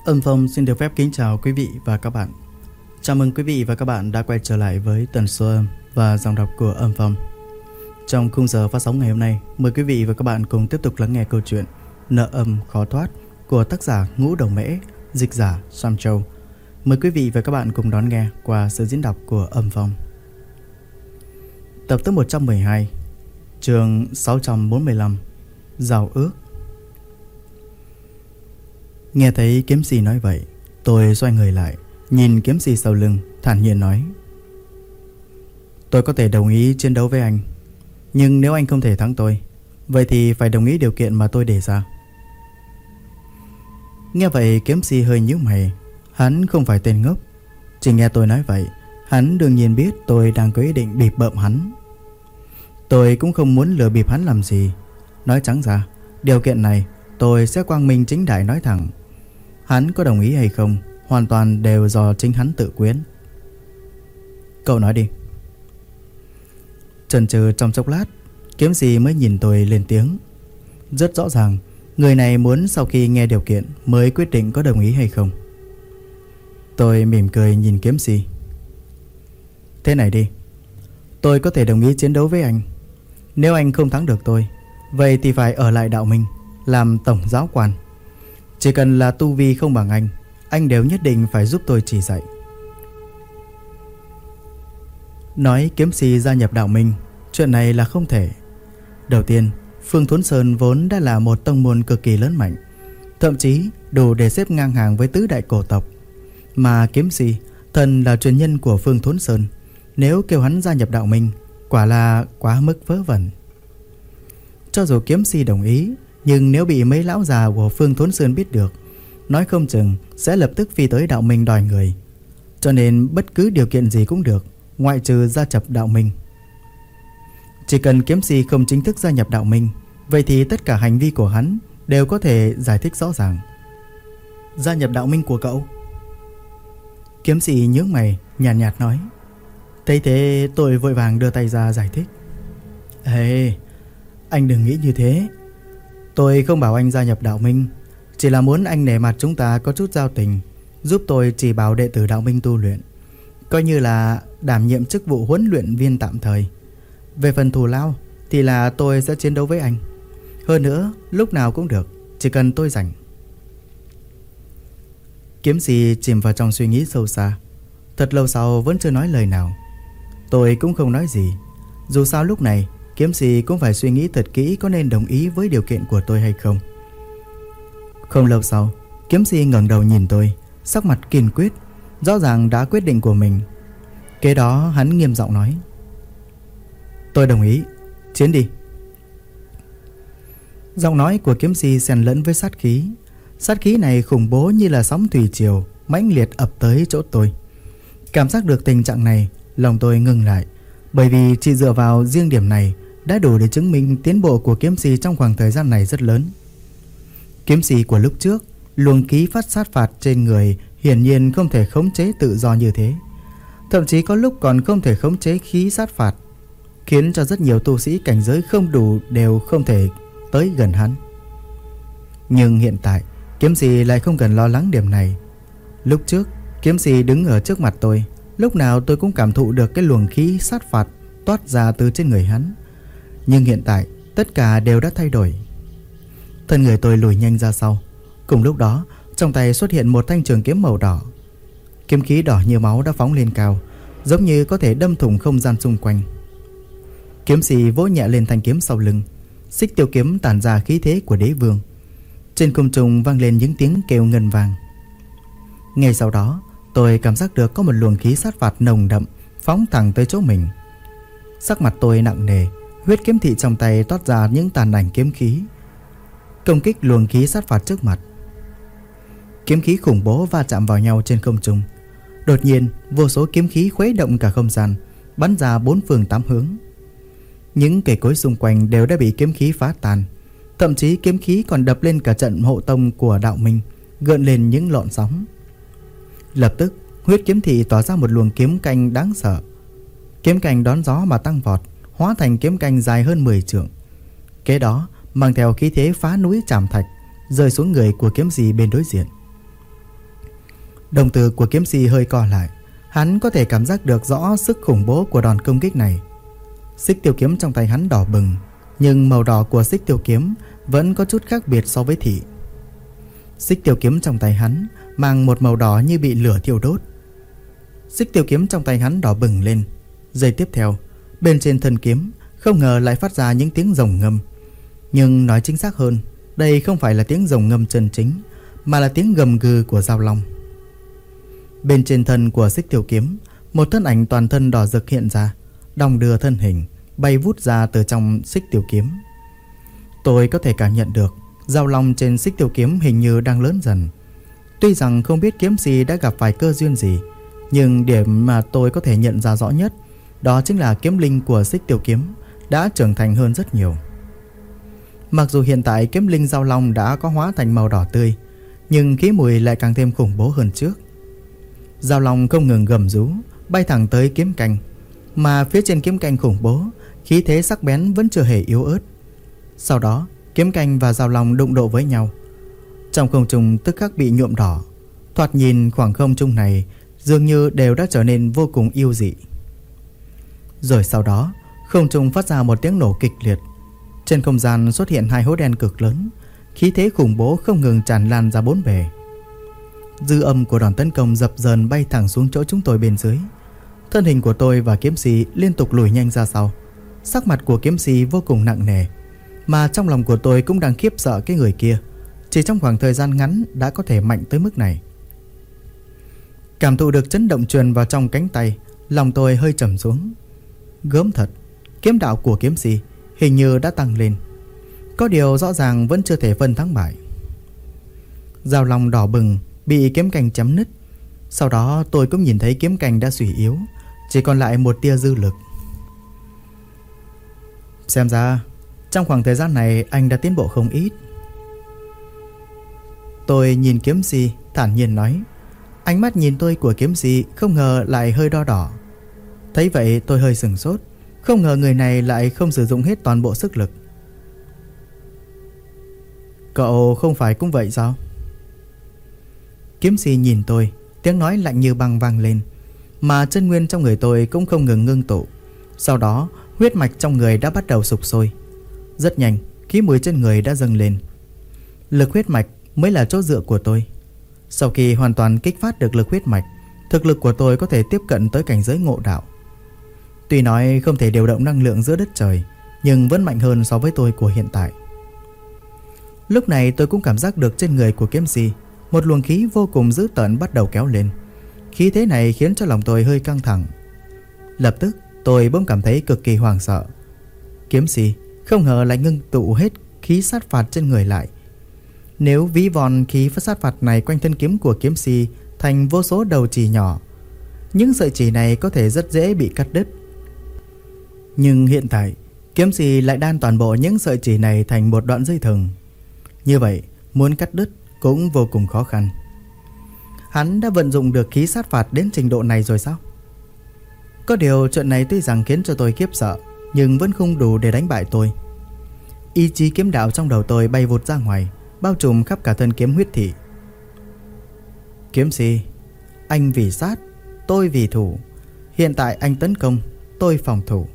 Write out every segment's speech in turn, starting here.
Âm Phong xin được phép kính chào quý vị và các bạn. Chào mừng quý vị và các bạn đã quay trở lại với tần số âm và dòng đọc của Âm Phong. Trong khung giờ phát sóng ngày hôm nay, mời quý vị và các bạn cùng tiếp tục lắng nghe câu chuyện Nợ âm khó thoát của tác giả Ngũ Đầu Mễ, dịch giả Sam Châu. Mời quý vị và các bạn cùng đón nghe qua sự diễn đọc của Âm Phong. Tập thứ 112, chương 645, Giao ước. Nghe thấy kiếm sĩ nói vậy, tôi xoay người lại, nhìn kiếm sĩ sau lưng, thản nhiên nói: Tôi có thể đồng ý chiến đấu với anh, nhưng nếu anh không thể thắng tôi, vậy thì phải đồng ý điều kiện mà tôi đề ra. Nghe vậy kiếm sĩ hơi nhíu mày. Hắn không phải tên ngốc. Chỉ nghe tôi nói vậy, hắn đương nhiên biết tôi đang có ý định bịp bợm hắn. Tôi cũng không muốn lừa bịp hắn làm gì. Nói trắng ra, điều kiện này tôi sẽ quang minh chính đại nói thẳng. Hắn có đồng ý hay không hoàn toàn đều do chính hắn tự quyết. Cậu nói đi. Chần chừ trong chốc lát, kiếm sĩ mới nhìn tôi lên tiếng. Rất rõ ràng, người này muốn sau khi nghe điều kiện mới quyết định có đồng ý hay không. Tôi mỉm cười nhìn kiếm sĩ. Thế này đi, tôi có thể đồng ý chiến đấu với anh. Nếu anh không thắng được tôi, vậy thì phải ở lại đạo minh làm tổng giáo quan. Chỉ cần là tu vi không bằng anh đều nhất định phải giúp tôi chỉ dạy. Nói kiếm sĩ gia nhập đạo minh, chuyện này là không thể. Đầu tiên, Phương Thuấn Sơn vốn đã là một tông môn cực kỳ lớn mạnh, thậm chí đủ để xếp ngang hàng với tứ đại cổ tộc. Mà kiếm sĩ thần là truyền nhân của Phương Thuấn Sơn, nếu kêu hắn gia nhập đạo minh, quả là quá mức vớ vẩn. Cho dù kiếm sĩ đồng ý, nhưng nếu bị mấy lão già của Phương Thuấn Sơn biết được, nói không chừng sẽ lập tức phi tới đạo minh đòi người. Cho nên bất cứ điều kiện gì cũng được, ngoại trừ gia nhập đạo minh. Chỉ cần kiếm sĩ không chính thức gia nhập đạo minh, vậy thì tất cả hành vi của hắn đều có thể giải thích rõ ràng. Gia nhập đạo minh của cậu? Kiếm sĩ nhướng mày, nhàn nhạt nói. Thấy thế tôi vội vàng đưa tay ra giải thích. Ê, anh đừng nghĩ như thế. Tôi không bảo anh gia nhập đạo minh, chỉ là muốn anh nể mặt chúng ta có chút giao tình, giúp tôi chỉ bảo đệ tử đạo minh tu luyện, coi như là đảm nhiệm chức vụ huấn luyện viên tạm thời. Về phần thù lao thì là tôi sẽ chiến đấu với anh. Hơn nữa lúc nào cũng được, chỉ cần tôi rảnh. Kiếm sĩ chìm vào trong suy nghĩ sâu xa. Thật lâu sau vẫn chưa nói lời nào. Tôi cũng không nói gì. Dù sao lúc này kiếm sĩ cũng phải suy nghĩ thật kỹ có nên đồng ý với điều kiện của tôi hay không. Không lâu sau, kiếm sĩ ngẩng đầu nhìn tôi, sắc mặt kiên quyết, rõ ràng đã quyết định của mình. Kế đó hắn nghiêm giọng nói: Tôi đồng ý, chiến đi. Giọng nói của kiếm sĩ xen lẫn với sát khí. Sát khí này khủng bố như là sóng thủy triều, mãnh liệt ập tới chỗ tôi. Cảm giác được tình trạng này, lòng tôi ngừng lại, bởi vì chỉ dựa vào riêng điểm này đã đủ để chứng minh tiến bộ của kiếm sĩ trong khoảng thời gian này rất lớn. Kiếm sĩ của lúc trước, luồng khí phát sát phạt trên người hiển nhiên không thể khống chế tự do như thế, thậm chí có lúc còn không thể khống chế khí sát phạt, khiến cho rất nhiều tu sĩ cảnh giới không đủ đều không thể tới gần hắn. Nhưng hiện tại kiếm sĩ lại không cần lo lắng điểm này. Lúc trước kiếm sĩ đứng ở trước mặt tôi, lúc nào tôi cũng cảm thụ được cái luồng khí sát phạt toát ra từ trên người hắn. Nhưng hiện tại tất cả đều đã thay đổi. Thân người tôi lùi nhanh ra sau. Cùng lúc đó trong tay xuất hiện một thanh trường kiếm màu đỏ. Kiếm khí đỏ như máu đã phóng lên cao, giống như có thể đâm thủng không gian xung quanh. Kiếm sĩ vỗ nhẹ lên thanh kiếm sau lưng. Xích tiêu kiếm tản ra khí thế của đế vương. Trên không trung vang lên những tiếng kêu ngân vang. Ngay sau đó tôi cảm giác được có một luồng khí sát phạt nồng đậm phóng thẳng tới chỗ mình. Sắc mặt tôi nặng nề, huyết kiếm thị trong tay toát ra những tàn ảnh kiếm khí, công kích luồng khí sát phạt trước mặt. Kiếm khí khủng bố va chạm vào nhau trên không trung. Đột nhiên vô số kiếm khí khuấy động cả không gian, bắn ra bốn phương tám hướng. Những cây cối xung quanh đều đã bị kiếm khí phá tan. Thậm chí kiếm khí còn đập lên cả trận hộ tông của đạo minh, gợn lên những lọn sóng. Lập tức huyết kiếm thị tỏa ra một luồng kiếm canh đáng sợ. Kiếm canh đón gió mà tăng vọt, hóa thành kiếm canh dài hơn 10 trượng. Kế đó mang theo khí thế phá núi chạm thạch, rơi xuống người của kiếm sĩ bên đối diện. Đồng tử của kiếm si hơi co lại. Hắn có thể cảm giác được rõ sức khủng bố của đòn công kích này. Xích tiêu kiếm trong tay hắn đỏ bừng, nhưng màu đỏ của xích tiêu kiếm vẫn có chút khác biệt so với thị. Xích tiêu kiếm trong tay hắn mang một màu đỏ như bị lửa thiêu đốt. Xích tiêu kiếm trong tay hắn đỏ bừng lên. Giây tiếp theo, bên trên thân kiếm không ngờ lại phát ra những tiếng rồng ngâm. Nhưng nói chính xác hơn, đây không phải là tiếng rồng ngâm chân chính, mà là tiếng gầm gừ của dao long. Bên trên thân của xích tiêu kiếm, một thân ảnh toàn thân đỏ rực hiện ra, đong đưa thân hình, bay vút ra từ trong xích tiêu kiếm. Tôi có thể cảm nhận được dao long trên xích tiêu kiếm hình như đang lớn dần. Tuy rằng không biết kiếm si đã gặp phải cơ duyên gì, nhưng điểm mà tôi có thể nhận ra rõ nhất đó chính là kiếm linh của xích tiêu kiếm đã trưởng thành hơn rất nhiều. Mặc dù hiện tại kiếm linh dao long đã có hóa thành màu đỏ tươi, nhưng khí mùi lại càng thêm khủng bố hơn trước. Dao long không ngừng gầm rú, bay thẳng tới kiếm canh, mà phía trên kiếm canh khủng bố, khí thế sắc bén vẫn chưa hề yếu ớt. Sau đó, kiếm canh và dao long đụng độ với nhau. Trong không trung tức khắc bị nhuộm đỏ. Thoạt nhìn khoảng không trung này dường như đều đã trở nên vô cùng yêu dị. Rồi sau đó, không trung phát ra một tiếng nổ kịch liệt. Trên không gian xuất hiện hai hố đen cực lớn, khí thế khủng bố không ngừng tràn lan ra bốn bề. Dư âm của đòn tấn công dập dờn bay thẳng xuống chỗ chúng tôi bên dưới. Thân hình của tôi và kiếm si liên tục lùi nhanh ra sau. Sắc mặt của kiếm si vô cùng nặng nề, mà trong lòng của tôi cũng đang khiếp sợ cái người kia. Chỉ trong khoảng thời gian ngắn đã có thể mạnh tới mức này. Cảm thụ được chấn động truyền vào trong cánh tay, lòng tôi hơi trầm xuống. Gớm thật, kiếm đạo của kiếm si hình như đã tăng lên. Có điều rõ ràng vẫn chưa thể phân thắng bại. Dao long đỏ bừng bị kiếm canh chém nứt. Sau đó tôi cũng nhìn thấy kiếm canh đã suy yếu, chỉ còn lại một tia dư lực. Xem ra trong khoảng thời gian này anh đã tiến bộ không ít. Tôi nhìn kiếm si thản nhiên nói. Ánh mắt nhìn tôi của kiếm si không ngờ lại hơi đo đỏ. Thấy vậy tôi hơi sửng sốt. Không ngờ người này lại không sử dụng hết toàn bộ sức lực. Cậu không phải cũng vậy sao? Kiếm si nhìn tôi, tiếng nói lạnh như băng vang lên, mà chân nguyên trong người tôi cũng không ngừng ngưng tụ. Sau đó huyết mạch trong người đã bắt đầu sục sôi. Rất nhanh, khí mùi trên người đã dâng lên. Lực huyết mạch mới là chỗ dựa của tôi. Sau khi hoàn toàn kích phát được lực huyết mạch, thực lực của tôi có thể tiếp cận tới cảnh giới ngộ đạo. Tuy nói không thể điều động năng lượng giữa đất trời, nhưng vẫn mạnh hơn so với tôi của hiện tại. Lúc này tôi cũng cảm giác được trên người của kiếm si một luồng khí vô cùng dữ tợn bắt đầu kéo lên. Khí thế này khiến cho lòng tôi hơi căng thẳng. Lập tức tôi bỗng cảm thấy cực kỳ hoảng sợ. Kiếm si không ngờ lại ngưng tụ hết khí sát phạt trên người lại. Nếu ví von khí sát phạt này quanh thân kiếm của kiếm si thành vô số đầu chì nhỏ, những sợi chỉ này có thể rất dễ bị cắt đứt. Nhưng hiện tại kiếm si lại đan toàn bộ những sợi chỉ này thành một đoạn dây thừng. Như vậy muốn cắt đứt cũng vô cùng khó khăn. Hắn đã vận dụng được khí sát phạt đến trình độ này rồi sao? Có điều chuyện này tuy rằng khiến cho tôi khiếp sợ, nhưng vẫn không đủ để đánh bại tôi. Ý chí kiếm đạo trong đầu tôi bay vụt ra ngoài, bao trùm khắp cả thân kiếm huyết thị. Kiếm si, anh vì sát, tôi vì thủ. Hiện tại anh tấn công, tôi phòng thủ.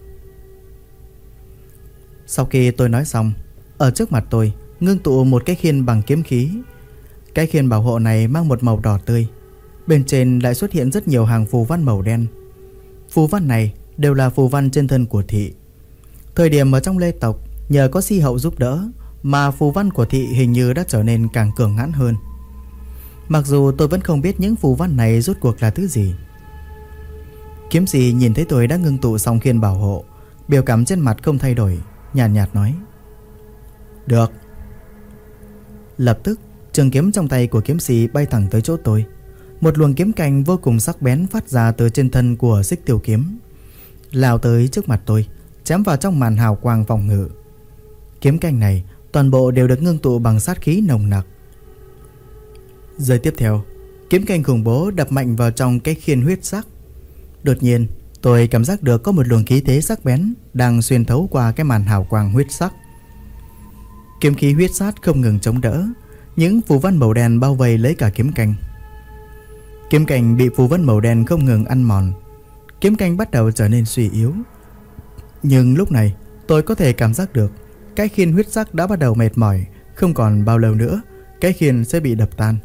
Sau khi tôi nói xong, ở trước mặt tôi ngưng tụ một cái khiên bằng kiếm khí. Cái khiên bảo hộ này mang một màu đỏ tươi. Bên trên lại xuất hiện rất nhiều hàng phù văn màu đen. Phù văn này đều là phù văn trên thân của thị. Thời điểm ở trong Lê tộc, nhờ có si hậu giúp đỡ mà phù văn của thị hình như đã trở nên càng cường hãn hơn. Mặc dù tôi vẫn không biết những phù văn này rốt cuộc là thứ gì. Kiếm si nhìn thấy tôi đã ngưng tụ xong khiên bảo hộ, biểu cảm trên mặt không thay đổi, nhàn nhạt nói: Được. Lập tức trường kiếm trong tay của kiếm si bay thẳng tới chỗ tôi. Một luồng kiếm canh vô cùng sắc bén phát ra từ trên thân của xích tiêu kiếm, lao tới trước mặt tôi, chém vào trong màn hào quang phòng ngự. Kiếm canh này toàn bộ đều được ngưng tụ bằng sát khí nồng nặc. Giây tiếp theo, kiếm canh khủng bố đập mạnh vào trong cái khiên huyết sắc. Đột nhiên tôi cảm giác được có một luồng khí thế sắc bén đang xuyên thấu qua cái màn hào quang huyết sắc. Kiếm khí huyết sát không ngừng chống đỡ, những phù văn màu đen bao vây lấy cả kiếm canh. Kiếm canh bị phù vân màu đen không ngừng ăn mòn. Kiếm canh bắt đầu trở nên suy yếu. Nhưng lúc này tôi có thể cảm giác được cái khiên huyết sắc đã bắt đầu mệt mỏi. Không còn bao lâu nữa cái khiên sẽ bị đập tan.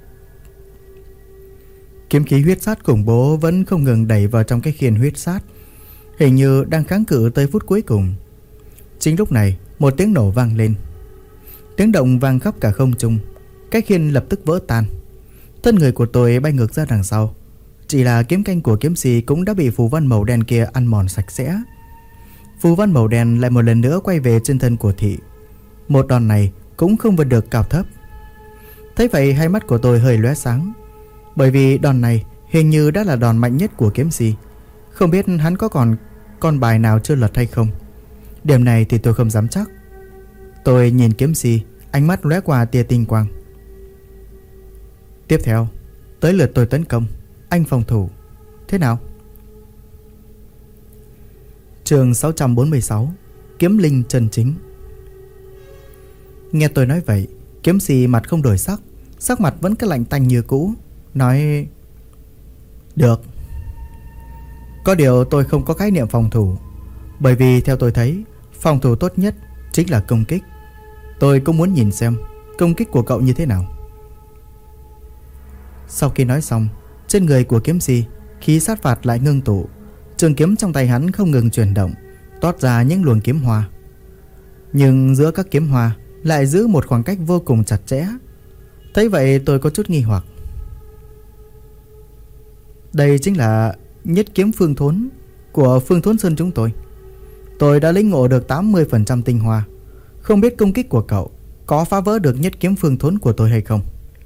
Kiếm khí huyết sát khủng bố vẫn không ngừng đẩy vào trong cái khiên huyết sát, hình như đang kháng cự tới phút cuối cùng. Chính lúc này một tiếng nổ vang lên. Tiếng động vang khắp cả không trung. Cái khiên lập tức vỡ tan. Thân người của tôi bay ngược ra đằng sau. Chỉ là kiếm canh của kiếm sĩ cũng đã bị phù văn màu đen kia ăn mòn sạch sẽ. Phù văn màu đen lại một lần nữa quay về trên thân của thị. Một đòn này cũng không vượt được cao thấp. Thấy vậy hai mắt của tôi hơi lóe sáng, bởi vì đòn này hình như đã là đòn mạnh nhất của kiếm sĩ. Không biết hắn có còn con bài nào chưa lật hay không. Điểm này thì tôi không dám chắc. Tôi nhìn kiếm sĩ, ánh mắt lóe qua tia tinh quang. Tiếp theo tới lượt tôi tấn công, anh phòng thủ. Thế nào? Chương 646 Kiếm linh chân chính. Nghe tôi nói vậy, kiếm sĩ mặt không đổi sắc, sắc mặt vẫn cứ lạnh tanh như cũ, nói: Được. Có điều tôi không có khái niệm phòng thủ, bởi vì theo tôi thấy phòng thủ tốt nhất chính là công kích. Tôi cũng muốn nhìn xem công kích của cậu như thế nào. Sau khi nói xong, trên người của kiếm sĩ khí sát phạt lại ngưng tụ. Trường kiếm trong tay hắn không ngừng chuyển động, toát ra những luồng kiếm hoa. Nhưng giữa các kiếm hoa lại giữ một khoảng cách vô cùng chặt chẽ. Thấy vậy tôi có chút nghi hoặc. Đây chính là nhất kiếm phương thốn của Phương Thốn Sơn chúng tôi. Tôi đã lĩnh ngộ được 80% tinh hoa. Không biết công kích của cậu có phá vỡ được nhất kiếm phương thốn của tôi hay không?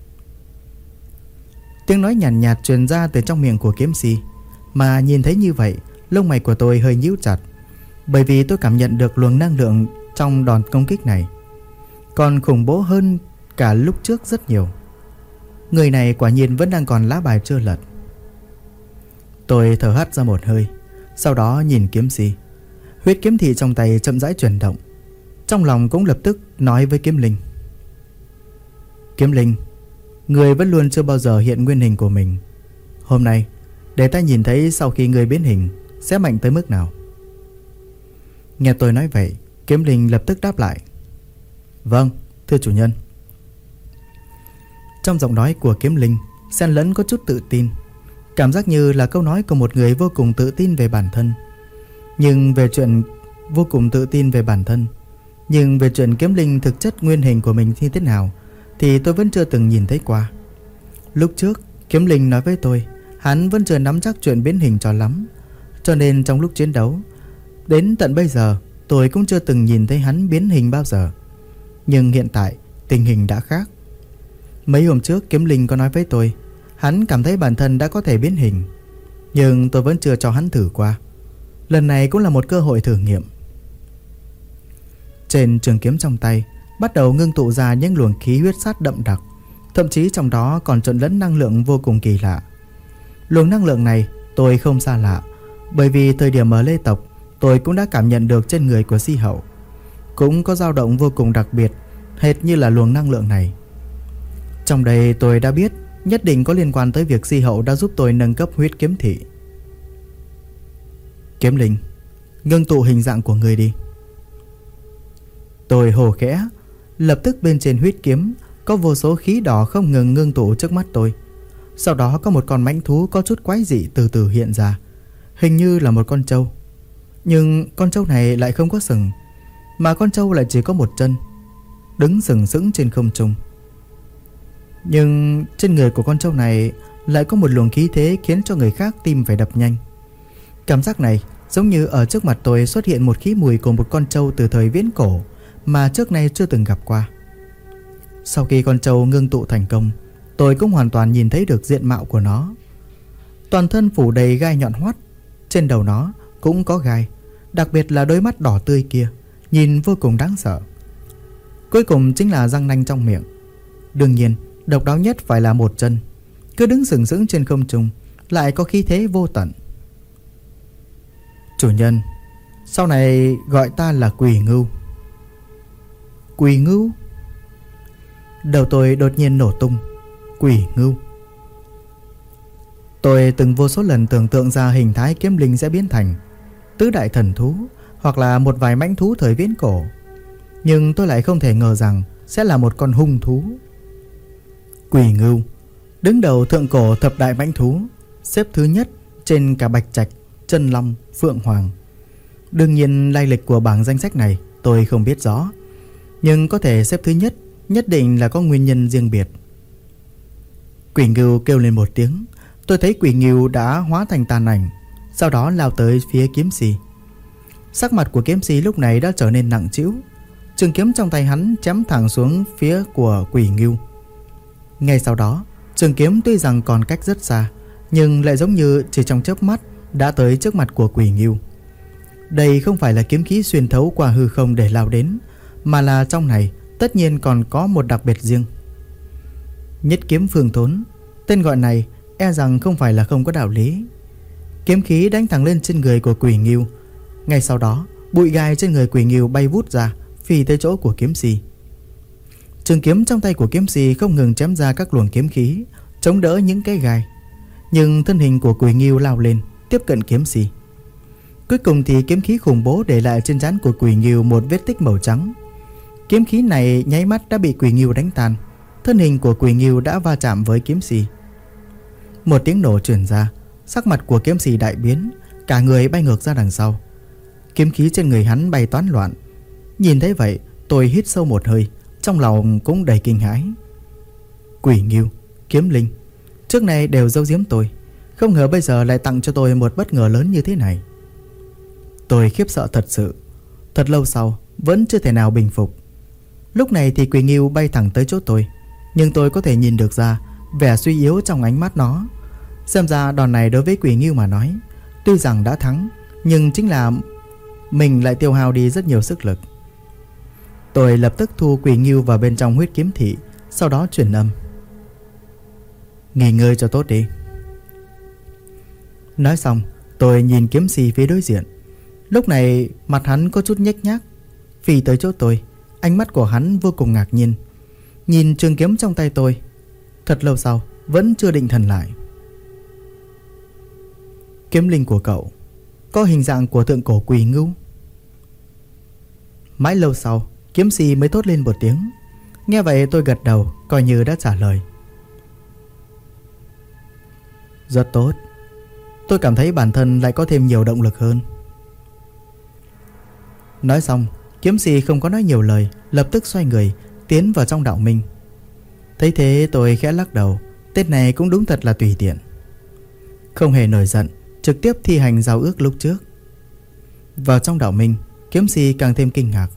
Tiếng nói nhàn nhạt truyền ra từ trong miệng của kiếm sĩ. Mà nhìn thấy như vậy, lông mày của tôi hơi nhíu chặt, bởi vì tôi cảm nhận được luồng năng lượng trong đòn công kích này còn khủng bố hơn cả lúc trước rất nhiều. Người này quả nhiên vẫn đang còn lá bài chưa lật. Tôi thở hắt ra một hơi, sau đó nhìn kiếm sĩ. Huyết kiếm thị trong tay chậm rãi chuyển động. Trong lòng cũng lập tức nói với kiếm linh: Kiếm linh, người vẫn luôn chưa bao giờ hiện nguyên hình của mình. Hôm nay để ta nhìn thấy sau khi người biến hình sẽ mạnh tới mức nào. Nghe tôi nói vậy, kiếm linh lập tức đáp lại: Vâng, thưa chủ nhân. Trong giọng nói của kiếm linh xen lẫn có chút tự tin, cảm giác như là câu nói của một người vô cùng tự tin về bản thân. Nhưng về chuyện kiếm linh thực chất nguyên hình của mình như thế nào thì tôi vẫn chưa từng nhìn thấy qua. Lúc trước kiếm linh nói với tôi hắn vẫn chưa nắm chắc chuyện biến hình cho lắm, cho nên trong lúc chiến đấu đến tận bây giờ tôi cũng chưa từng nhìn thấy hắn biến hình bao giờ. Nhưng hiện tại tình hình đã khác. Mấy hôm trước kiếm linh có nói với tôi hắn cảm thấy bản thân đã có thể biến hình, nhưng tôi vẫn chưa cho hắn thử qua. Lần này cũng là một cơ hội thử nghiệm. Trên trường kiếm trong tay bắt đầu ngưng tụ ra những luồng khí huyết sát đậm đặc, thậm chí trong đó còn trộn lẫn năng lượng vô cùng kỳ lạ. Luồng năng lượng này tôi không xa lạ, bởi vì thời điểm ở Lê Tộc tôi cũng đã cảm nhận được trên người của Si Hậu. Cũng có dao động vô cùng đặc biệt, hệt như là luồng năng lượng này. Trong đây tôi đã biết nhất định có liên quan tới việc Si Hậu đã giúp tôi nâng cấp huyết kiếm thị. Kiếm linh, ngưng tụ hình dạng của người đi. Tôi hô khẽ, lập tức bên trên huyết kiếm có vô số khí đỏ không ngừng ngưng tụ trước mắt tôi. Sau đó có một con mãnh thú có chút quái dị từ từ hiện ra, hình như là một con trâu. Nhưng con trâu này lại không có sừng, mà con trâu lại chỉ có một chân, đứng sừng sững trên không trung. Nhưng trên người của con trâu này lại có một luồng khí thế khiến cho người khác tim phải đập nhanh. Cảm giác này giống như ở trước mặt tôi xuất hiện một khí mùi của một con trâu từ thời viễn cổ mà trước nay chưa từng gặp qua. Sau khi con trâu ngưng tụ thành công, tôi cũng hoàn toàn nhìn thấy được diện mạo của nó. Toàn thân phủ đầy gai nhọn hoắt, trên đầu nó cũng có gai, đặc biệt là đôi mắt đỏ tươi kia, nhìn vô cùng đáng sợ. Cuối cùng chính là răng nanh trong miệng. Đương nhiên, độc đáo nhất phải là một chân, cứ đứng sừng sững trên không trung, lại có khí thế vô tận. Chủ nhân, sau này gọi ta là Quỳ Ngưu. Quỳ Ngưu? Đầu tôi đột nhiên nổ tung. Quỳ Ngưu. Tôi từng vô số lần tưởng tượng ra hình thái kiếm linh sẽ biến thành tứ đại thần thú hoặc là một vài mãnh thú thời viễn cổ. Nhưng tôi lại không thể ngờ rằng sẽ là một con hung thú. Quỷ ngưu, đứng đầu thượng cổ thập đại mãnh thú, xếp thứ nhất trên cả bạch trạch, chân long, phượng hoàng. Đương nhiên lai lịch của bảng danh sách này tôi không biết rõ, nhưng có thể xếp thứ nhất nhất định là có nguyên nhân riêng biệt. Quỷ ngưu kêu lên một tiếng. Tôi thấy quỷ ngưu đã hóa thành tàn ảnh, sau đó lao tới phía kiếm si. Sắc mặt của kiếm si lúc này đã trở nên nặng trĩu. Trường kiếm trong tay hắn chém thẳng xuống phía của quỷ ngưu. Ngay sau đó, trường kiếm tuy rằng còn cách rất xa, nhưng lại giống như chỉ trong chớp mắt đã tới trước mặt của quỷ ngưu. Đây không phải là kiếm khí xuyên thấu qua hư không để lao đến, mà là trong này tất nhiên còn có một đặc biệt riêng. Nhất kiếm phương thốn, tên gọi này e rằng không phải là không có đạo lý. Kiếm khí đánh thẳng lên trên người của quỷ ngưu. Ngay sau đó, bụi gai trên người quỷ ngưu bay vút ra, phi tới chỗ của kiếm si. Trường kiếm trong tay của kiếm si không ngừng chém ra các luồng kiếm khí, chống đỡ những cái gai. Nhưng thân hình của quỷ ngưu lao lên, tiếp cận kiếm si. Cuối cùng thì kiếm khí khủng bố để lại trên trán của quỷ ngưu một vết tích màu trắng. Kiếm khí này nháy mắt đã bị quỷ ngưu đánh tan. Thân hình của quỷ ngưu đã va chạm với kiếm si. Một tiếng nổ truyền ra, sắc mặt của kiếm si đại biến, cả người bay ngược ra đằng sau. Kiếm khí trên người hắn bay toán loạn. Nhìn thấy vậy, tôi hít sâu một hơi, trong lòng cũng đầy kinh hãi. Quỷ ngưu, kiếm linh, trước này đều giấu giếm tôi, không ngờ bây giờ lại tặng cho tôi một bất ngờ lớn như thế này. Tôi khiếp sợ thật sự. Thật lâu sau vẫn chưa thể nào bình phục. Lúc này thì quỷ ngưu bay thẳng tới chỗ tôi, nhưng tôi có thể nhìn được ra vẻ suy yếu trong ánh mắt nó. Xem ra đòn này đối với quỷ ngưu mà nói, tuy rằng đã thắng, nhưng chính là mình lại tiêu hao đi rất nhiều sức lực. Tôi lập tức thu quỷ ngưu vào bên trong huyết kiếm thị, sau đó truyền âm: nghỉ ngơi cho tốt đi. Nói xong, tôi nhìn kiếm si phía đối diện. Lúc này mặt hắn có chút nhếch nhác, phi tới chỗ tôi. Ánh mắt của hắn vô cùng ngạc nhiên, nhìn trường kiếm trong tay tôi. Thật lâu sau vẫn chưa định thần lại. Kiếm linh của cậu có hình dạng của thượng cổ quỷ ngưu. Mãi lâu sau, kiếm si mới thốt lên một tiếng. Nghe vậy tôi gật đầu, coi như đã trả lời. Rất tốt. Tôi cảm thấy bản thân lại có thêm nhiều động lực hơn. Nói xong, kiếm si không có nói nhiều lời, lập tức xoay người tiến vào trong đạo minh. Thấy thế tôi khẽ lắc đầu. Tên này cũng đúng thật là tùy tiện, không hề nổi giận, trực tiếp thi hành giao ước lúc trước. Vào trong đạo minh, kiếm si càng thêm kinh ngạc.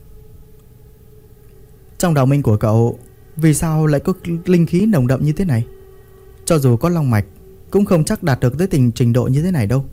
Trong đạo minh của cậu vì sao lại có linh khí nồng đậm như thế này? Cho dù có long mạch cũng không chắc đạt được tới trình độ như thế này đâu.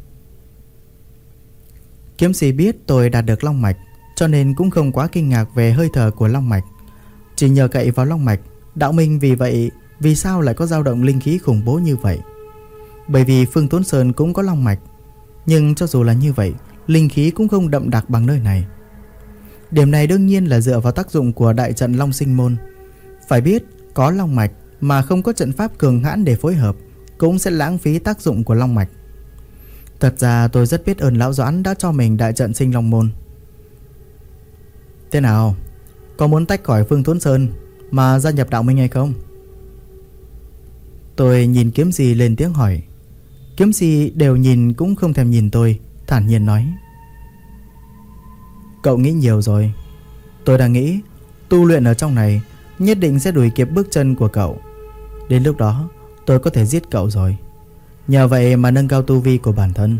Kiếm si biết tôi đạt được long mạch, cho nên cũng không quá kinh ngạc về hơi thở của long mạch. Chỉ nhờ cậy vào long mạch, đạo minh vì vậy vì sao lại có dao động linh khí khủng bố như vậy? Bởi vì Phương Tốn Sơn cũng có long mạch, nhưng cho dù là như vậy, linh khí cũng không đậm đặc bằng nơi này. Điểm này đương nhiên là dựa vào tác dụng của đại trận Long Sinh Môn. Phải biết, có long mạch mà không có trận pháp cường hãn để phối hợp cũng sẽ lãng phí tác dụng của long mạch. Thật ra tôi rất biết ơn lão Doãn đã cho mình đại trận Sinh Long Môn. Thế nào, có muốn tách khỏi Phương Tốn Sơn mà gia nhập đạo minh hay không? Tôi nhìn kiếm si lên tiếng hỏi. Kiếm si đều nhìn cũng không thèm nhìn tôi, thản nhiên nói: cậu nghĩ nhiều rồi. Tôi đang nghĩ tu luyện ở trong này nhất định sẽ đuổi kịp bước chân của cậu. Đến lúc đó tôi có thể giết cậu rồi, nhờ vậy mà nâng cao tu vi của bản thân.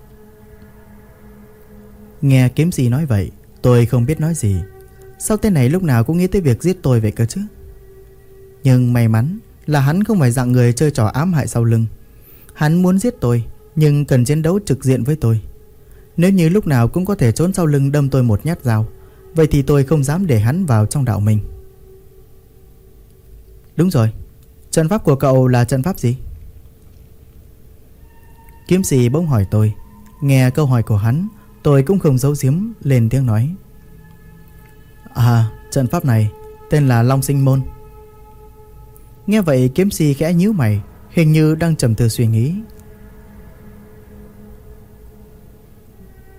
Nghe kiếm si nói vậy, tôi không biết nói gì. Sao tên này lúc nào cũng nghĩ tới việc giết tôi vậy cơ chứ? Nhưng may mắn là hắn không phải dạng người chơi trò ám hại sau lưng. Hắn muốn giết tôi, nhưng cần chiến đấu trực diện với tôi. Nếu như lúc nào cũng có thể trốn sau lưng đâm tôi một nhát dao, vậy thì tôi không dám để hắn vào trong đạo mình. Đúng rồi, trận pháp của cậu là trận pháp gì? Kiếm si bỗng hỏi tôi. Nghe câu hỏi của hắn, tôi cũng không giấu giếm, lên tiếng nói: trận pháp này tên là Long Sinh Môn. Nghe vậy kiếm si khẽ nhíu mày, hình như đang trầm tư suy nghĩ.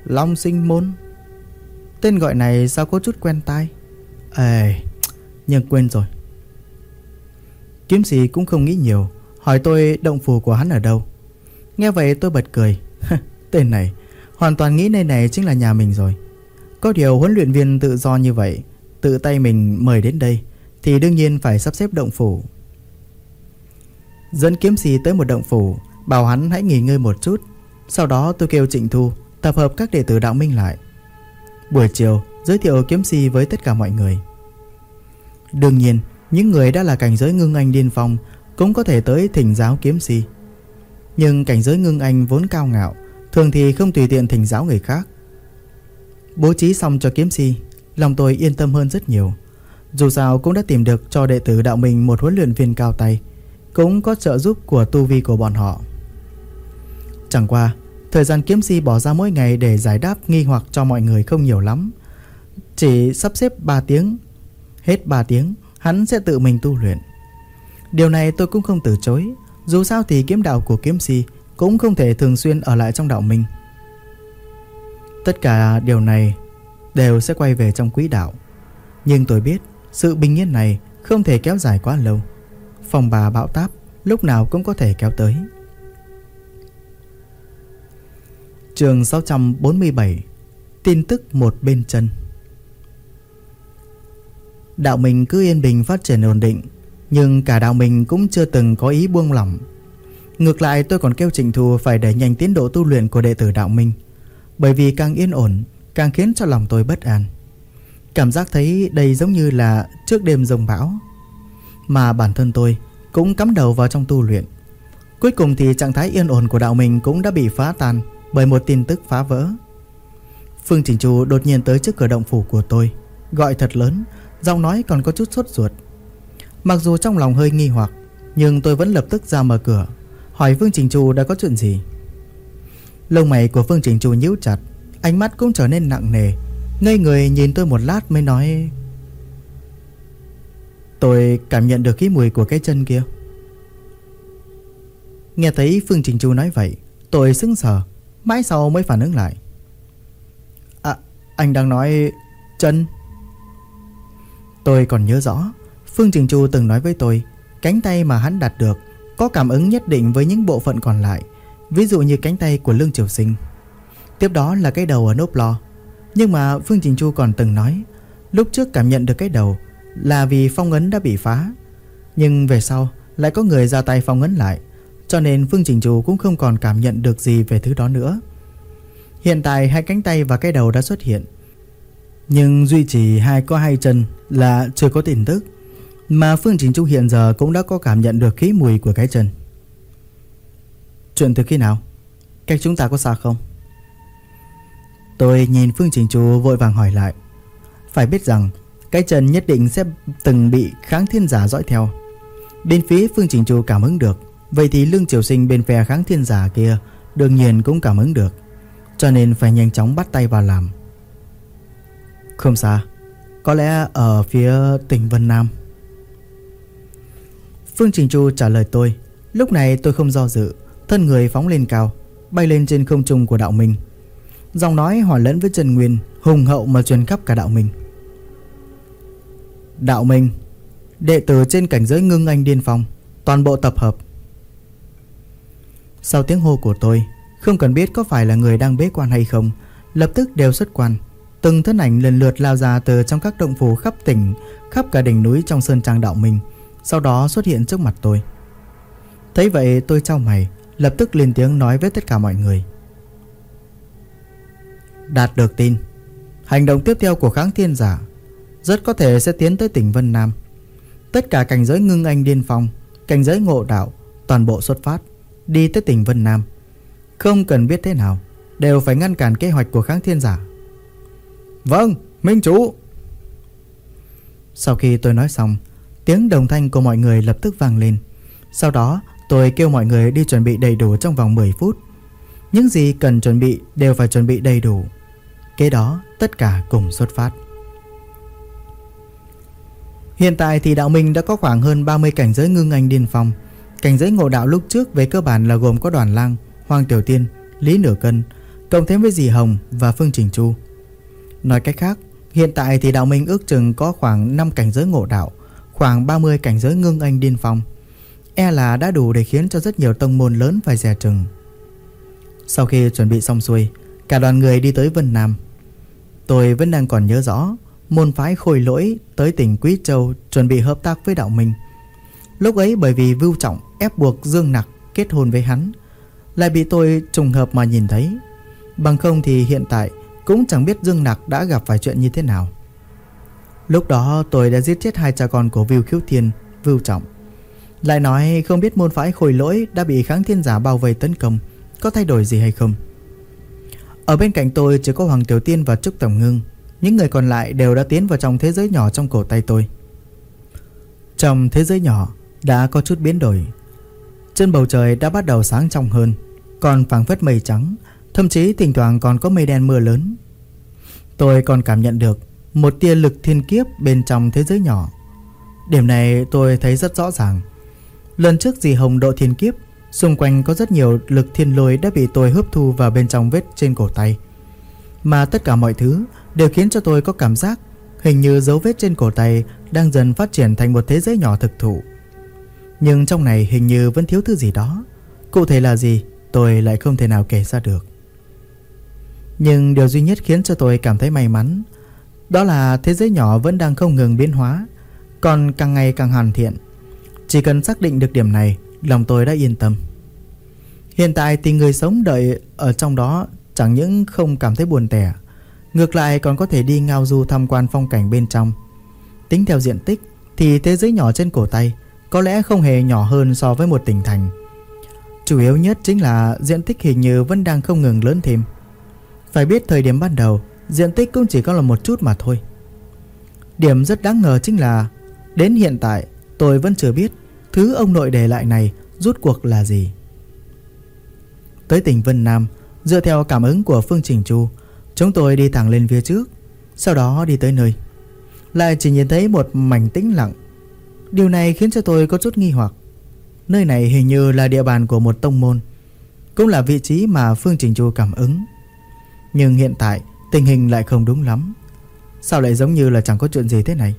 Long Sinh Môn. Tên gọi này sao có chút quen tai. Nhưng quên rồi. Kiếm sĩ cũng không nghĩ nhiều, hỏi tôi động phủ của hắn ở đâu. Nghe vậy tôi bật cười. Tên này hoàn toàn nghĩ nơi này chính là nhà mình rồi. Có điều huấn luyện viên tự do như vậy, tự tay mình mời đến đây, thì đương nhiên phải sắp xếp động phủ. Dẫn kiếm sĩ tới một động phủ, bảo hắn hãy nghỉ ngơi một chút. Sau đó tôi kêu Trịnh Thu tập hợp các đệ tử đạo minh lại. Buổi chiều giới thiệu kiếm sĩ với tất cả mọi người. Đương nhiên những người đã là cảnh giới ngưng anh điên phong cũng có thể tới thỉnh giáo kiếm sĩ. Nhưng cảnh giới ngưng anh vốn cao ngạo, thường thì không tùy tiện thỉnh giáo người khác. Bố trí xong cho kiếm sĩ, lòng tôi yên tâm hơn rất nhiều. Dù sao cũng đã tìm được cho đệ tử đạo minh một huấn luyện viên cao tay, cũng có trợ giúp của tu vi của bọn họ. Chẳng qua thời gian kiếm sĩ bỏ ra mỗi ngày để giải đáp nghi hoặc cho mọi người không nhiều lắm, chỉ sắp xếp 3 tiếng. Hết 3 tiếng hắn sẽ tự mình tu luyện. Điều này tôi cũng không từ chối. Dù sao thì kiếm đạo của kiếm sĩ cũng không thể thường xuyên ở lại trong đạo minh. Tất cả điều này đều sẽ quay về trong quỹ đạo. Nhưng tôi biết sự bình yên này không thể kéo dài quá lâu. Phong ba bão táp lúc nào cũng có thể kéo tới. Chương 647. Tin tức một bên chân. Đạo minh cứ yên bình phát triển ổn định, nhưng cả đạo minh cũng chưa từng có ý buông lỏng. Ngược lại tôi còn kêu Trịnh Thu phải đẩy nhanh tiến độ tu luyện của đệ tử đạo minh, bởi vì càng yên ổn càng khiến cho lòng tôi bất an. Cảm giác thấy đây giống như là trước đêm giông bão. Mà bản thân tôi cũng cắm đầu vào trong tu luyện. Cuối cùng thì trạng thái yên ổn của đạo minh cũng đã bị phá tan bởi một tin tức phá vỡ. Phương Chỉnh Chu đột nhiên tới trước cửa động phủ của tôi, gọi thật lớn, giọng nói còn có chút sốt ruột. Mặc dù trong lòng hơi nghi hoặc, nhưng tôi vẫn lập tức ra mở cửa, hỏi Phương Chỉnh Chu đã có chuyện gì. Lông mày của Phương Chỉnh Chu nhíu chặt, ánh mắt cũng trở nên nặng nề, ngây người nhìn tôi một lát mới nói: Tôi cảm nhận được cái mùi của cái chân kia. Nghe thấy Phương Chỉnh Chu nói vậy, tôi sững sờ, mãi sau mới phản ứng lại. Anh đang nói chân? Tôi còn nhớ rõ Phương Chỉnh Chu từng nói với tôi, cánh tay mà hắn đạt được có cảm ứng nhất định với những bộ phận còn lại, ví dụ như cánh tay của Lương Triều Sinh, tiếp đó là cái đầu ở nốp lo. Nhưng mà Phương Chỉnh Chu còn từng nói, lúc trước cảm nhận được cái đầu là vì phong ấn đã bị phá, nhưng về sau lại có người ra tay phong ấn lại, cho nên Phương Chỉnh Chu cũng không còn cảm nhận được gì về thứ đó nữa. Hiện tại hai cánh tay và cái đầu đã xuất hiện, nhưng duy trì có hai chân là chưa có tin tức. Mà Phương Chỉnh Chu hiện giờ cũng đã có cảm nhận được khí mùi của cái chân. Chuyện từ khi nào? Cách chúng ta có xa không? Tôi nhìn Phương Chỉnh Chu vội vàng hỏi lại. Phải biết rằng cái chân nhất định sẽ từng bị Kháng Thiên Giả dõi theo. Bên phía Phương Chỉnh Chu cảm ứng được, vậy thì Lương Triều Sinh bên phe Kháng Thiên Giả kia đương nhiên cũng cảm ứng được, cho nên phải nhanh chóng bắt tay vào làm. Không xa, có lẽ ở phía tỉnh Vân Nam. Phương Chỉnh Chu trả lời tôi. Lúc này tôi không do dự, thân người phóng lên cao, bay lên trên không trung của đạo minh. Giọng nói hòa lẫn với chân nguyên hùng hậu mà truyền khắp cả đạo minh. Đạo minh, đệ tử trên cảnh giới ngưng anh điên phong, toàn bộ tập hợp. Sau tiếng hô của tôi, không cần biết có phải là người đang bế quan hay không, lập tức đều xuất quan. Từng thân ảnh lần lượt lao ra từ trong các động phủ khắp tỉnh, khắp cả đỉnh núi trong sơn trang đạo minh, sau đó xuất hiện trước mặt tôi. Thấy vậy tôi chau mày, lập tức lên tiếng nói với tất cả mọi người. Đạt được tin, hành động tiếp theo của Kháng Thiên Giả rất có thể sẽ tiến tới tỉnh Vân Nam. Tất cả cảnh giới ngưng anh điên phong, cảnh giới ngộ đạo, toàn bộ xuất phát, đi tới tỉnh Vân Nam. Không cần biết thế nào, đều phải ngăn cản kế hoạch của Kháng Thiên Giả. Vâng, Minh Chủ. Sau khi tôi nói xong, tiếng đồng thanh của mọi người lập tức vang lên. Sau đó tôi kêu mọi người đi chuẩn bị đầy đủ trong vòng 10 phút. Những gì cần chuẩn bị đều phải chuẩn bị đầy đủ. Kế đó tất cả cùng xuất phát. Hiện tại thì đạo minh đã có khoảng hơn 30 cảnh giới ngưng anh điên phong. Cảnh giới ngộ đạo lúc trước về cơ bản là gồm có Đoàn Lang, Hoàng Tiểu Tiên, Lý Nửa Cân, cộng thêm với dì Hồng và Phương Trình Chu. Nói cách khác, hiện tại thì đạo minh ước chừng có khoảng 5 cảnh giới ngộ đạo, khoảng 30 cảnh giới ngưng anh điên phong. E là đã đủ để khiến cho rất nhiều tông môn lớn phải dè chừng. Sau khi chuẩn bị xong xuôi, cả đoàn người đi tới Vân Nam. Tôi vẫn đang còn nhớ rõ môn phái Khôi Lỗi tới tỉnh Quý Châu chuẩn bị hợp tác với đạo minh. Lúc ấy bởi vì Vưu Trọng ép buộc Dương Nặc kết hôn với hắn, lại bị tôi trùng hợp mà nhìn thấy. Bằng không thì hiện tại cũng chẳng biết Dương Nặc đã gặp phải chuyện như thế nào. Lúc đó tôi đã giết chết 2 cha con của Vưu Khiếu Thiên, Vưu Trọng. Lại nói không biết môn phái Khôi Lỗi đã bị Kháng Thiên Giả bao vây tấn công có thay đổi gì hay không. Ở bên cạnh tôi chỉ có Hoàng Tiểu Tiên và Trúc Tổng Ngưng. Những người còn lại đều đã tiến vào trong thế giới nhỏ trong cổ tay tôi. Trong thế giới nhỏ đã có chút biến đổi. Trên bầu trời đã bắt đầu sáng trong hơn, còn phảng phất mây trắng, thậm chí thỉnh thoảng còn có mây đen mưa lớn. Tôi còn cảm nhận được một tia lực thiên kiếp bên trong thế giới nhỏ. Điểm này tôi thấy rất rõ ràng. Lần trước dì Hồng độ thiên kiếp, xung quanh có rất nhiều lực thiên lôi đã bị tôi hấp thu vào bên trong vết trên cổ tay. Mà tất cả mọi thứ đều khiến cho tôi có cảm giác hình như dấu vết trên cổ tay đang dần phát triển thành một thế giới nhỏ thực thụ. Nhưng trong này hình như vẫn thiếu thứ gì đó. Cụ thể là gì tôi lại không thể nào kể ra được. Nhưng điều duy nhất khiến cho tôi cảm thấy may mắn, đó là thế giới nhỏ vẫn đang không ngừng biến hóa, còn càng ngày càng hoàn thiện. Chỉ cần xác định được điểm này, lòng tôi đã yên tâm. Hiện tại thì người sống đợi ở trong đó chẳng những không cảm thấy buồn tẻ, ngược lại còn có thể đi ngao du tham quan phong cảnh bên trong. Tính theo diện tích thì thế giới nhỏ trên cổ tay có lẽ không hề nhỏ hơn so với một tỉnh thành. Chủ yếu nhất chính là diện tích hình như vẫn đang không ngừng lớn thêm. Phải biết thời điểm ban đầu diện tích cũng chỉ có là một chút mà thôi. Điểm rất đáng ngờ chính là đến hiện tại tôi vẫn chưa biết thứ ông nội để lại này rốt cuộc là gì. Tới tỉnh Vân Nam, dựa theo cảm ứng của Phương Trình Chu, chúng tôi đi thẳng lên phía trước. Sau đó đi tới nơi, lại chỉ nhìn thấy một mảnh tĩnh lặng. Điều này khiến cho tôi có chút nghi hoặc. Nơi này hình như là địa bàn của một tông môn, cũng là vị trí mà Phương Trình Chu cảm ứng. Nhưng hiện tại tình hình lại không đúng lắm. Sao lại giống như là chẳng có chuyện gì thế này?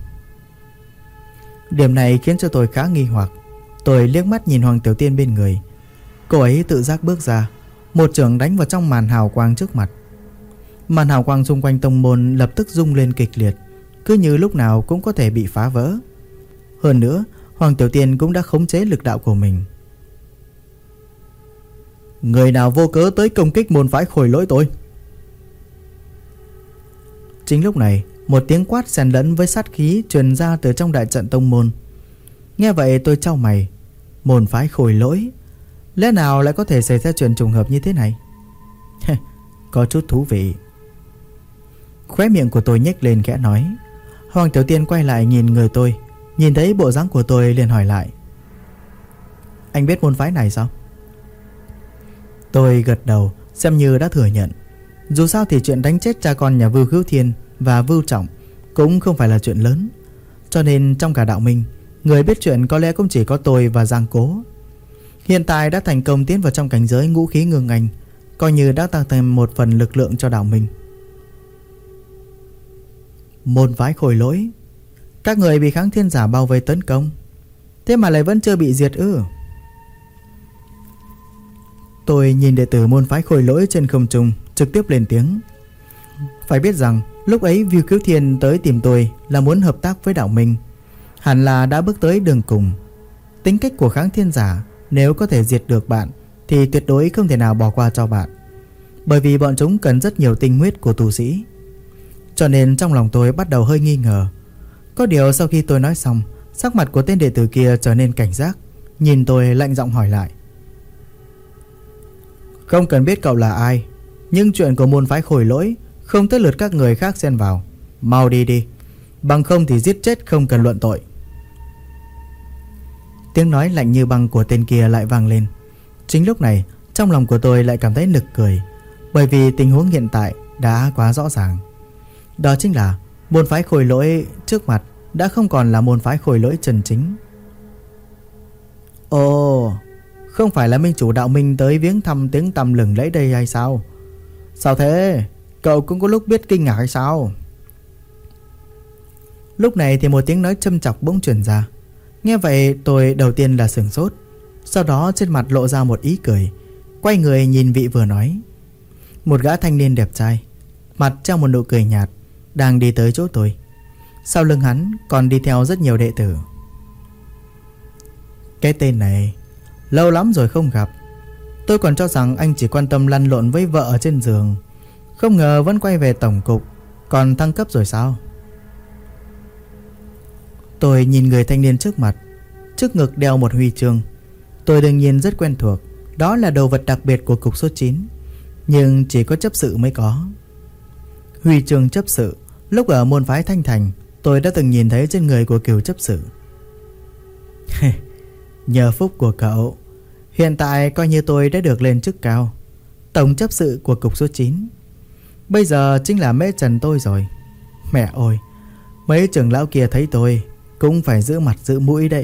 Điểm này khiến cho tôi khá nghi hoặc. Tôi liếc mắt nhìn Hoàng Tiểu Tiên bên người. Cô ấy tự giác bước ra, một chưởng đánh vào trong màn hào quang trước mặt. Màn hào quang xung quanh tông môn lập tức rung lên kịch liệt, cứ như lúc nào cũng có thể bị phá vỡ. Hơn nữa, Hoàng Tiểu Tiên cũng đã khống chế lực đạo của mình. Người nào vô cớ tới công kích môn phái Khôi Lỗi tôi? Chính lúc này, một tiếng quát xen lẫn với sát khí truyền ra từ trong đại trận tông môn. Nghe vậy tôi chau mày. Môn phái Khôi Lỗi, lẽ nào lại có thể xảy ra chuyện trùng hợp như thế này? Có chút thú vị. Khóe miệng của tôi nhếch lên khẽ nói. Hoàng Tiểu Tiên quay lại nhìn người tôi, nhìn thấy bộ dáng của tôi liền hỏi lại. Anh biết môn phái này sao? Tôi gật đầu, xem như đã thừa nhận. Dù sao thì chuyện đánh chết cha con nhà Vưu Khiếu Thiên và Vưu Trọng cũng không phải là chuyện lớn. Cho nên trong cả đạo minh, người biết chuyện có lẽ cũng chỉ có tôi và Giang Cố. Hiện tại đã thành công tiến vào trong cảnh giới ngũ khí ngưng anh, coi như đã tăng thêm một phần lực lượng cho đạo minh. Môn phái Khôi Lỗi, các người bị Kháng Thiên Giả bao vây tấn công, thế mà lại vẫn chưa bị diệt ư? Tôi nhìn đệ tử môn phái Khôi Lỗi trên không trung, trực tiếp lên tiếng. Phải biết rằng lúc ấy Vưu Khiếu Thiên tới tìm tôi là muốn hợp tác với đạo minh, hẳn là đã bước tới đường cùng. Tính cách của Kháng Thiên Giả, nếu có thể diệt được bạn thì tuyệt đối không thể nào bỏ qua cho bạn, bởi vì bọn chúng cần rất nhiều tinh huyết của tu sĩ. Cho nên trong lòng tôi bắt đầu hơi nghi ngờ. Có điều sau khi tôi nói xong, sắc mặt của tên đệ tử kia trở nên cảnh giác, nhìn tôi lạnh giọng hỏi lại. Không cần biết cậu là ai, nhưng chuyện của môn phái Khôi Lỗi không tới lượt các người khác xen vào. Mau đi đi, bằng không thì giết chết không cần luận tội. Tiếng nói lạnh như băng của tên kia lại vang lên. Chính lúc này trong lòng của tôi lại cảm thấy nực cười, bởi vì tình huống hiện tại đã quá rõ ràng. Đó chính là môn phái Khôi Lỗi trước mặt đã không còn là môn phái Khôi Lỗi chân chính. Ồ, không phải là minh chủ đạo minh tới viếng thăm tiếng tăm lừng lẫy đây hay sao? Sao thế? Cậu cũng có lúc biết kinh ngạc hay sao? Lúc này thì một tiếng nói châm chọc bỗng truyền ra. Nghe vậy tôi đầu tiên là sửng sốt, sau đó trên mặt lộ ra một ý cười, quay người nhìn vị vừa nói. Một gã thanh niên đẹp trai, mặt treo một nụ cười nhạt, đang đi tới chỗ tôi. Sau lưng hắn còn đi theo rất nhiều đệ tử. Cái tên này lâu lắm rồi không gặp. Tôi còn cho rằng anh chỉ quan tâm lăn lộn với vợ ở trên giường, không ngờ vẫn quay về tổng cục, còn thăng cấp rồi sao? Tôi nhìn người thanh niên trước mặt, trước ngực đeo một huy chương. Tôi đương nhiên rất quen thuộc, đó là đồ vật đặc biệt của cục số 9, nhưng chỉ có chấp sự mới có. Huy chương chấp sự lúc ở môn phái Thanh Thành tôi đã từng nhìn thấy trên người của cửu chấp sự. Nhờ phúc của cậu, hiện tại coi như tôi đã được lên chức cao, tổng chấp sự của cục số 9. Bây giờ chính là mễ trần tôi rồi. Mẹ ơi, mấy trưởng lão kia thấy tôi cũng phải giữ mặt giữ mũi đấy.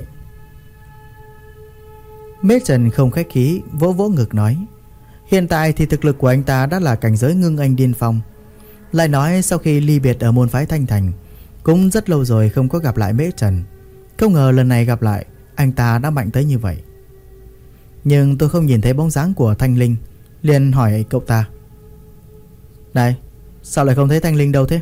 Mễ Trần không khách khí vỗ vỗ ngực nói. Hiện tại thì thực lực của anh ta đã là cảnh giới ngưng anh điên phong. Lại nói sau khi ly biệt ở môn phái Thanh Thành, cũng rất lâu rồi không có gặp lại Mễ Trần. Không ngờ lần này gặp lại, anh ta đã mạnh tới như vậy. Nhưng tôi không nhìn thấy bóng dáng của Thanh Linh, liền hỏi cậu ta. Này, sao lại không thấy Thanh Linh đâu thế?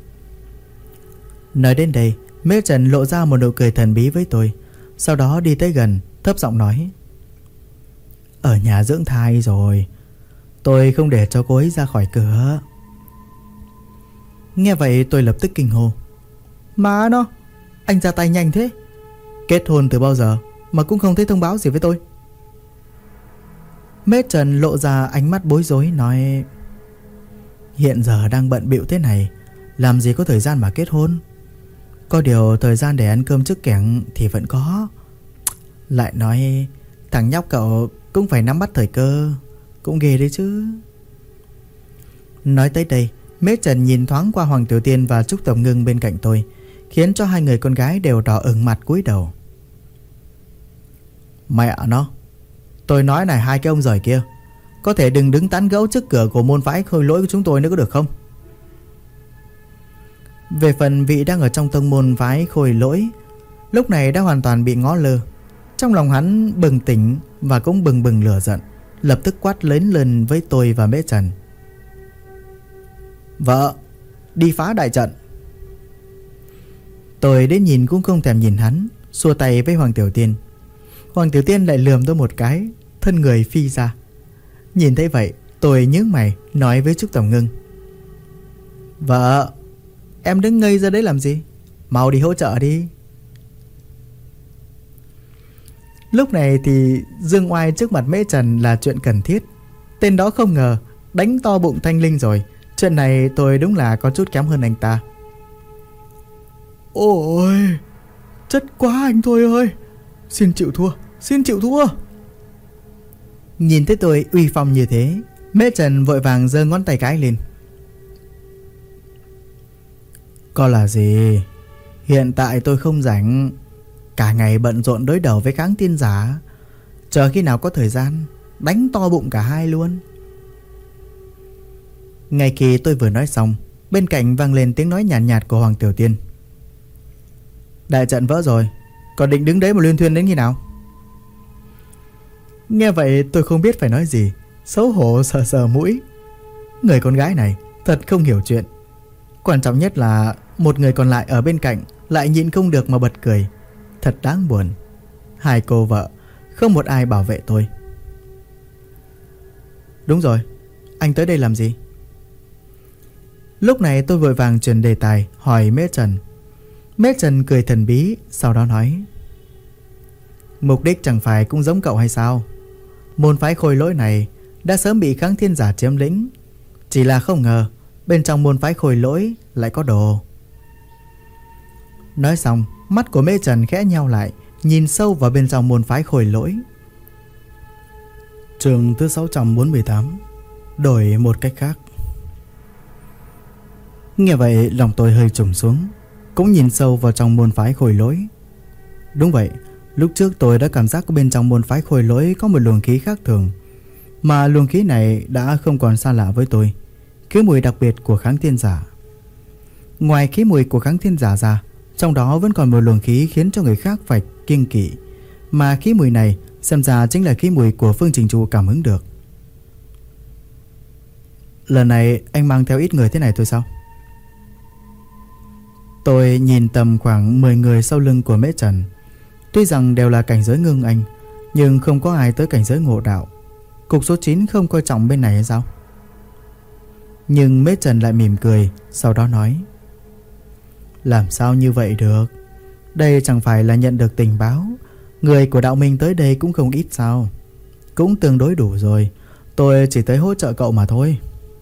Nói đến đây, Mễ Trần lộ ra một nụ cười thần bí với tôi, sau đó đi tới gần, thấp giọng nói. Ở nhà dưỡng thai rồi, tôi không để cho cô ấy ra khỏi cửa. Nghe vậy tôi lập tức kinh hô. Má nó, anh ra tay nhanh thế. Kết hôn từ bao giờ mà cũng không thấy thông báo gì với tôi? Mễ Trần lộ ra ánh mắt bối rối nói. Hiện giờ đang bận bịu thế này, làm gì có thời gian mà kết hôn. Có điều thời gian để ăn cơm trước kẻng thì vẫn có. Lại nói thằng nhóc cậu cũng phải nắm bắt thời cơ, cũng ghê đấy chứ. Nói tới đây, Mễ Trần nhìn thoáng qua Hoàng Tiểu Tiên và Trúc Tổng Ngưng bên cạnh tôi, khiến cho hai người con gái đều đỏ ửng mặt cúi đầu. Mẹ nó, tôi nói này, hai cái ông giời kia, có thể đừng đứng tán gẫu trước cửa của môn phái Khôi Lỗi của chúng tôi nữa có được không? Về phần vị đang ở trong tông môn phái Khôi Lỗi, lúc này đã hoàn toàn bị ngó lơ. Trong lòng hắn bừng tỉnh và cũng bừng bừng lửa giận, lập tức quát lớn lên với tôi và Mễ Trần. Vợ, đi phá đại trận. Tôi đến nhìn cũng không thèm nhìn hắn, xua tay với Hoàng Tiểu Tiên. Hoàng Tiểu Tiên lại lườm tôi một cái, thân người phi ra. Nhìn thấy vậy, tôi nhướng mày nói với Trúc Tổng Ngưng. Vợ, em đứng ngây ra đấy làm gì? Mau đi hỗ trợ đi. Lúc này thì dương oai trước mặt Mễ Trần là chuyện cần thiết. Tên đó không ngờ đánh to bụng Thanh Linh rồi. Chuyện này tôi đúng là có chút kém hơn anh ta. Ôi, chất quá anh thôi ơi. Xin chịu thua, xin chịu thua. Nhìn thấy tôi uy phong như thế, Mễ Trần vội vàng giơ ngón tay cái lên. Có là gì? Hiện tại tôi không rảnh, cả ngày bận rộn đối đầu với kháng tiên giả. Chờ khi nào có thời gian đánh to bụng cả hai luôn. Ngay khi tôi vừa nói xong, bên cạnh vang lên tiếng nói nhàn nhạt của Hoàng Tiểu Tiên. Đại trận vỡ rồi, còn định đứng đấy mà luyên thuyên đến khi nào? Nghe vậy tôi không biết phải nói gì, xấu hổ sờ sờ mũi. Người con gái này thật không hiểu chuyện. Quan trọng nhất là một người còn lại ở bên cạnh lại nhịn không được mà bật cười. Thật đáng buồn. Hai cô vợ, không một ai bảo vệ tôi. Đúng rồi, anh tới đây làm gì? Lúc này tôi vội vàng chuyển đề tài hỏi Mễ Trần. Mễ Trần cười thần bí, sau đó nói. Mục đích chẳng phải cũng giống cậu hay sao? Môn phái Khôi Lỗi này đã sớm bị kháng thiên giả chiếm lĩnh, chỉ là không ngờ bên trong môn phái Khôi Lỗi lại có đồ. Nói xong, mắt của Mễ Trần khẽ nheo lại, nhìn sâu vào bên trong môn phái Khôi Lỗi. Chương thứ 648. Đổi một cách khác. Nghe vậy lòng tôi hơi trùng xuống, cũng nhìn sâu vào trong môn phái Khôi Lỗi. Đúng vậy, lúc trước tôi đã cảm giác bên trong môn phái Khôi Lỗi có một luồng khí khác thường, mà luồng khí này đã không còn xa lạ với tôi. khí mùi đặc biệt của kháng thiên giả. Ngoài khí mùi của kháng thiên giả ra, trong đó vẫn còn một luồng khí khiến cho người khác phải kiêng kỵ. Mà khí mùi này xem ra chính là khí mùi của Phương Trình Chu cảm ứng được. Lần này anh mang theo ít người thế này thôi sao? Tôi nhìn tầm khoảng 10 người sau lưng của Mễ Trần. Tuy rằng đều là cảnh giới ngưng anh, nhưng không có ai tới cảnh giới ngộ đạo. Cục số 9 không coi trọng bên này hay sao? Nhưng Mễ Trần lại mỉm cười, sau đó nói: làm sao như vậy được? Đây chẳng phải là nhận được tình báo. Người của đạo minh tới đây cũng không ít sao? Cũng tương đối đủ rồi. Tôi chỉ tới hỗ trợ cậu mà thôi.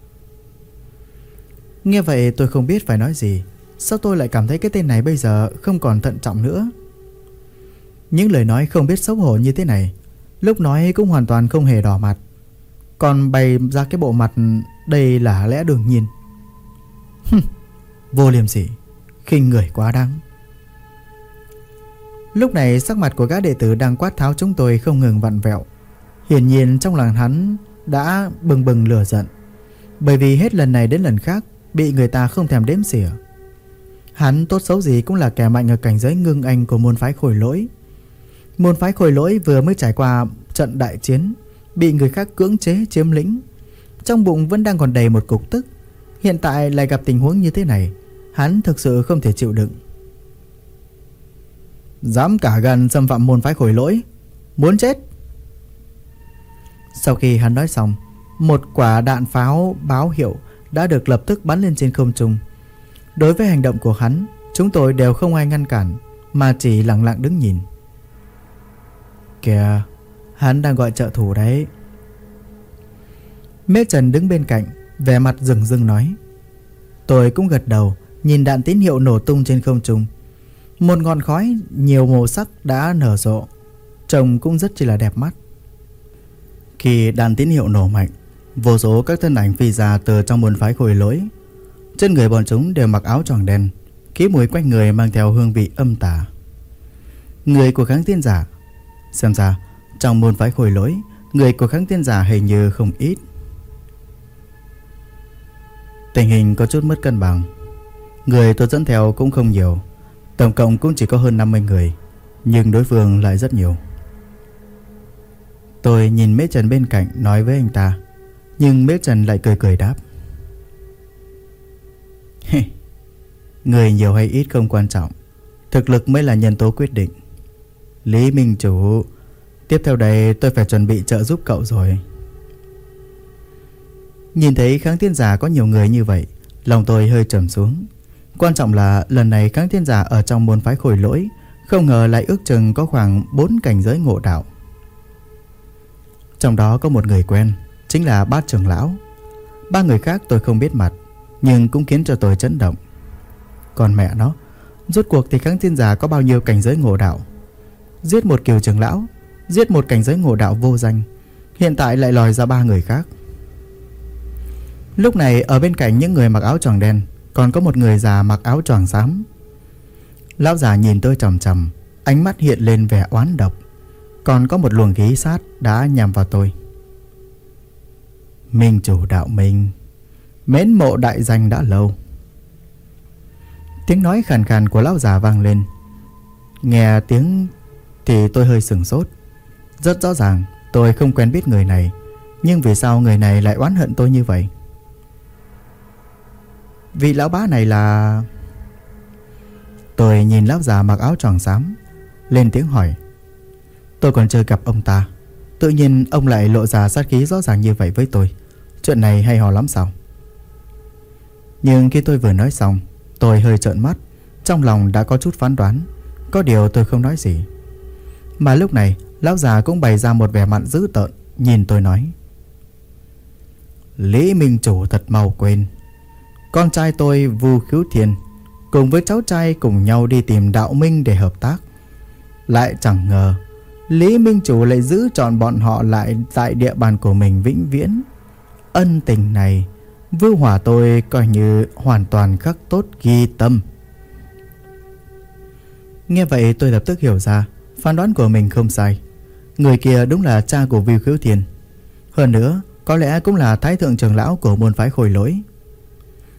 Nghe vậy tôi không biết phải nói gì. Sao tôi lại cảm thấy cái tên này bây giờ không còn thận trọng nữa? Những lời nói không biết xấu hổ như thế này, lúc nói cũng hoàn toàn không hề đỏ mặt, còn bày ra cái bộ mặt đây là lẽ đương nhiên. Vô liêm sỉ, khinh người quá đáng. Lúc này sắc mặt của gã đệ tử đang quát tháo chúng tôi không ngừng vặn vẹo. Hiển nhiên trong lòng hắn đã bừng bừng lửa giận, bởi vì hết lần này đến lần khác bị người ta không thèm đếm xỉa. Hắn tốt xấu gì cũng là kẻ mạnh ở cảnh giới ngưng anh của môn phái Khôi Lỗi. Môn phái Khôi Lỗi vừa mới trải qua trận đại chiến, bị người khác cưỡng chế chiếm lĩnh, trong bụng vẫn đang còn đầy một cục tức. Hiện tại lại gặp tình huống như thế này, hắn thực sự không thể chịu đựng. Dám cả gan xâm phạm môn phái Khôi Lỗi, muốn chết. Sau khi hắn nói xong, một quả đạn pháo báo hiệu đã được lập tức bắn lên trên không trung. Đối với hành động của hắn, chúng tôi đều không ai ngăn cản, mà chỉ lặng lặng đứng nhìn. Kìa, hắn đang gọi trợ thủ đấy. Mễ Trần đứng bên cạnh, vẻ mặt rừng rưng nói. Tôi cũng gật đầu, nhìn đạn tín hiệu nổ tung trên không trung. Một ngọn khói nhiều màu sắc đã nở rộ, trông cũng rất chỉ là đẹp mắt. Khi đạn tín hiệu nổ mạnh, vô số các thân ảnh phi ra từ trong môn phái Khôi Lỗi. Trên người bọn chúng đều mặc áo choàng đen, khí mùi quanh người mang theo hương vị âm tà. Người của kháng thiên giả. Xem ra trong môn phái Khôi Lỗi, người của kháng thiên giả hình như không ít. Tình hình có chút mất cân bằng. Người tôi dẫn theo cũng không nhiều, tổng cộng cũng chỉ có hơn 50 người, nhưng đối phương lại rất nhiều. Tôi nhìn Mễ Trần bên cạnh nói với anh ta, nhưng Mễ Trần lại cười cười đáp. Người nhiều hay ít không quan trọng, thực lực mới là nhân tố quyết định. Lý Minh Chủ, tiếp theo đây tôi phải chuẩn bị trợ giúp cậu rồi. Nhìn thấy kháng thiên giả có nhiều người như vậy, lòng tôi hơi trầm xuống. Quan trọng là lần này kháng thiên giả ở trong môn phái Khôi Lỗi không ngờ lại ước chừng có khoảng 4 cảnh giới ngộ đạo. Trong đó có một người quen, chính là Bát trưởng lão. 3 người khác tôi không biết mặt, nhưng cũng khiến cho tôi chấn động. Còn mẹ nó, rốt cuộc thì kháng thiên giả có bao nhiêu cảnh giới ngộ đạo? Giết một Kiều trưởng lão, giết một cảnh giới ngộ đạo vô danh, hiện tại lại lòi ra 3 người khác. Lúc này ở bên cạnh những người mặc áo choàng đen còn có một người già mặc áo choàng xám. Lão già nhìn tôi chằm chằm, ánh mắt hiện lên vẻ oán độc, còn có một luồng khí sát đã nhằm vào tôi. Minh Chủ đạo minh, mến mộ đại danh đã lâu. Tiếng nói khàn khàn của lão già vang lên. Nghe tiếng thì tôi hơi sửng sốt. Rất rõ ràng tôi không quen biết người này, nhưng vì sao người này lại oán hận tôi như vậy? Vị lão bá này là... Tôi nhìn lão già mặc áo choàng xám, lên tiếng hỏi. Tôi còn chưa gặp ông ta, tự nhiên ông lại lộ ra sát khí rõ ràng như vậy với tôi. Chuyện này hay ho lắm sao? Nhưng khi tôi vừa nói xong, tôi hơi trợn mắt, trong lòng đã có chút phán đoán. Có điều tôi không nói gì. Mà lúc này lão già cũng bày ra một vẻ mặt dữ tợn, nhìn tôi nói. Lý Minh Chủ thật mau quên, con trai tôi Vu Khiếu Thiên cùng với cháu trai cùng nhau đi tìm đạo minh để hợp tác. Lại chẳng ngờ Lý Minh Chủ lại giữ trọn bọn họ lại tại địa bàn của mình vĩnh viễn. Ân tình này Vưu Hỏa tôi coi như hoàn toàn khắc tốt ghi tâm. Nghe vậy tôi lập tức hiểu ra phán đoán của mình không sai. Người kia đúng là cha của Vu Khiếu Thiên, hơn nữa có lẽ cũng là thái thượng trưởng lão của môn phái Khôi Lỗi.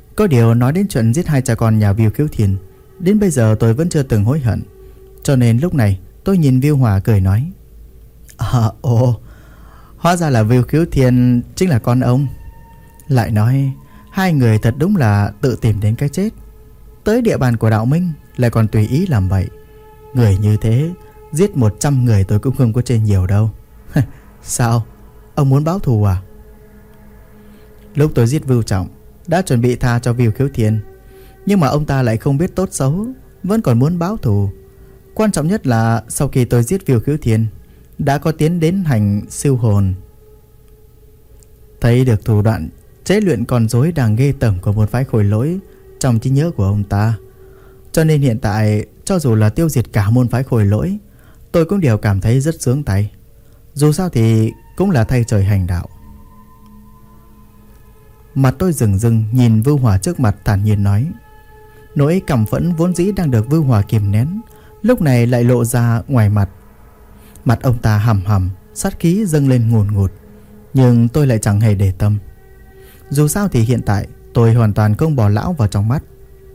Có điều nói đến chuyện giết hai cha con nhà Viu Khiếu Thiên, đến bây giờ tôi vẫn chưa từng hối hận. Cho nên lúc này tôi nhìn Viu Hòa cười nói: hóa ra là Viu Khiếu Thiên chính là con ông. Lại nói hai người thật đúng là tự tìm đến cái chết. Tới địa bàn của đạo minh lại còn tùy ý làm bậy. Người như thế giết 100 người tôi cũng không có chê nhiều đâu. Sao? Ông muốn báo thù à? Lúc tôi giết Vưu Trọng đã chuẩn bị tha cho Viu Khiếu Thiên, nhưng mà ông ta lại không biết tốt xấu, vẫn còn muốn báo thù. Quan trọng nhất là sau khi tôi giết Viu Khiếu Thiên đã có tiến đến hành siêu hồn. Thấy được thủ đoạn chế luyện con rối đang ghê tởm của một phái khôi lỗi trong trí nhớ của ông ta, cho nên hiện tại cho dù là tiêu diệt cả môn phái khôi lỗi, tôi cũng đều cảm thấy rất sướng tay. Dù sao thì cũng là thay trời hành đạo. Mặt tôi rừng rừng nhìn Vưu Hòa trước mặt, thản nhiên nói. Nỗi căm phẫn vốn dĩ đang được Vưu Hòa kìm nén, lúc này lại lộ ra ngoài mặt. Mặt ông ta hầm hầm, sát khí dâng lên ngùn ngụt. Nhưng tôi lại chẳng hề để tâm. Dù sao thì hiện tại tôi hoàn toàn không bỏ lão vào trong mắt.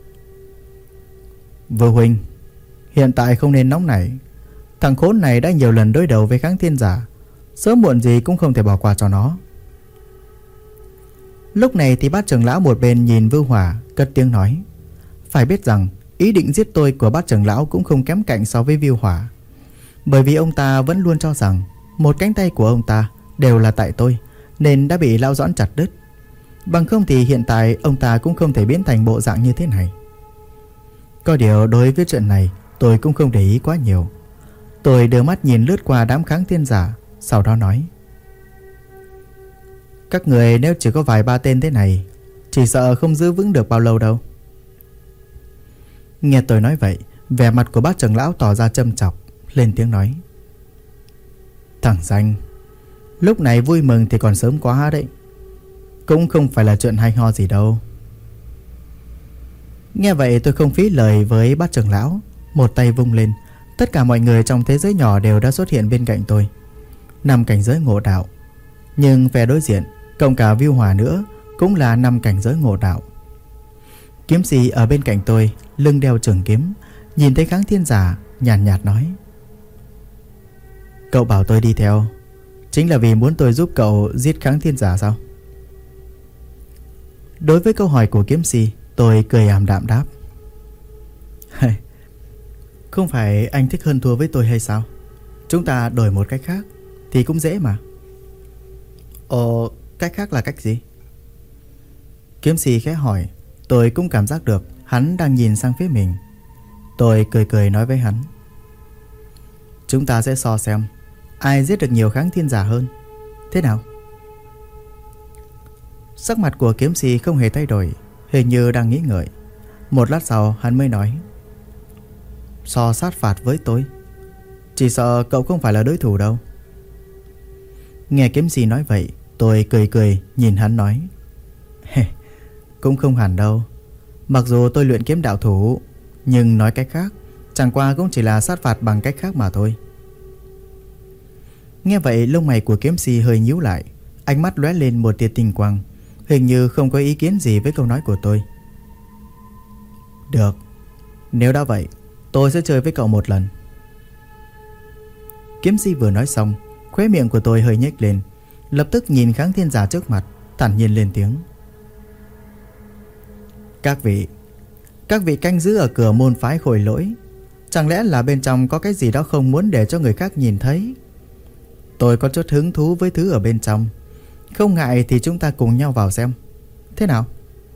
Vưu huynh, hiện tại không nên nóng nảy. Thằng khốn này đã nhiều lần đối đầu với kháng thiên giả, sớm muộn gì cũng không thể bỏ qua cho nó. Lúc này thì bát trưởng lão một bên nhìn Vưu Hòa, cất tiếng nói. Phải biết rằng ý định giết tôi của bát trưởng lão cũng không kém cạnh so với Vưu Hòa. Bởi vì ông ta vẫn luôn cho rằng một cánh tay của ông ta đều là tại tôi, nên đã bị lão Doãn chặt đứt. Bằng không thì hiện tại ông ta cũng không thể biến thành bộ dạng như thế này. Có điều đối với chuyện này tôi cũng không để ý quá nhiều. Tôi đưa mắt nhìn lướt qua đám kháng thiên giả, sau đó nói. Các người nếu chỉ có vài ba tên thế này, chỉ sợ không giữ vững được bao lâu đâu. Nghe tôi nói vậy, vẻ mặt của bác trưởng lão tỏ ra châm chọc, lên tiếng nói. Thằng danh, lúc này vui mừng thì còn sớm quá đấy. Cũng không phải là chuyện hay ho gì đâu. Nghe vậy tôi không phí lời với bác trưởng lão, một tay vung lên, tất cả mọi người trong thế giới nhỏ đều đã xuất hiện bên cạnh tôi. 5 cảnh giới ngộ đạo. Nhưng phe đối diện cộng cả Vưu Hòa nữa cũng là 5 cảnh giới ngộ đạo. Kiếm sĩ ở bên cạnh tôi lưng đeo trường kiếm, nhìn thấy kháng thiên giả nhàn nhạt nói. Cậu bảo tôi đi theo chính là vì muốn tôi giúp cậu giết kháng thiên giả sao? Đối với câu hỏi của kiếm sĩ, tôi cười ảm đạm đáp. Không phải anh thích hơn thua với tôi hay sao? Chúng ta đổi một cách khác thì cũng dễ mà. Ồ, cách khác là cách gì? Kiếm sĩ khẽ hỏi. Tôi cũng cảm giác được hắn đang nhìn sang phía mình. Tôi cười cười nói với hắn. Chúng ta sẽ so xem ai giết được nhiều kháng thiên giả hơn. Thế nào? Sắc mặt của kiếm sĩ không hề thay đổi, hình như đang nghĩ ngợi. Một lát sau hắn mới nói. So sát phạt với tôi, chỉ sợ cậu không phải là đối thủ đâu. Nghe kiếm sĩ nói vậy, tôi cười cười nhìn hắn nói. Cũng không hẳn đâu. Mặc dù tôi luyện kiếm đạo thủ, nhưng nói cách khác, chẳng qua cũng chỉ là sát phạt bằng cách khác mà thôi. Nghe vậy lông mày của kiếm sĩ hơi nhíu lại, ánh mắt lóe lên một tia tinh quang, hình như không có ý kiến gì với câu nói của tôi. Được, nếu đã vậy, tôi sẽ chơi với cậu một lần. Kiếm sĩ vừa nói xong, khóe miệng của tôi hơi nhếch lên, lập tức nhìn kháng thiên giả trước mặt, thản nhiên lên tiếng. Các vị canh giữ ở cửa môn phái khôi lỗi, chẳng lẽ là bên trong có cái gì đó không muốn để cho người khác nhìn thấy? Tôi có chút hứng thú với thứ ở bên trong. Không ngại thì chúng ta cùng nhau vào xem. Thế nào?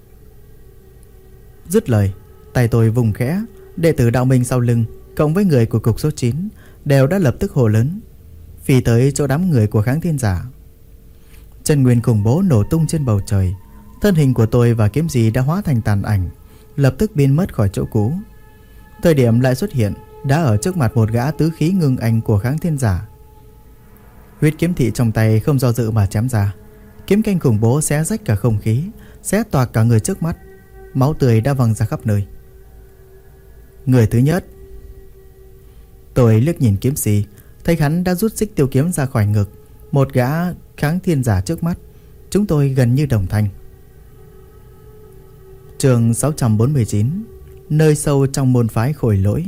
Dứt lời, tay tôi vùng khẽ, đệ tử đạo minh sau lưng cộng với người của cục số 9 đều đã lập tức hô lớn, phi tới chỗ đám người của kháng thiên giả. Chân nguyên khủng bố nổ tung trên bầu trời. Thân hình của tôi và kiếm sĩ đã hóa thành tàn ảnh, lập tức biến mất khỏi chỗ cũ. Thời điểm lại xuất hiện đã ở trước mặt một gã tứ khí ngưng anh của kháng thiên giả. Huyết kiếm thị trong tay không do dự mà chém ra. Kiếm canh khủng bố xé rách cả không khí, xé toạc cả người trước mắt. Máu tươi đã văng ra khắp nơi. Người thứ nhất. Tôi liếc nhìn kiếm sĩ, thấy hắn đã rút xích tiêu kiếm ra khỏi ngực một gã kháng thiên giả trước mắt. Chúng tôi gần như đồng thanh. Chương 649. Nơi sâu trong môn phái Khôi Lỗi.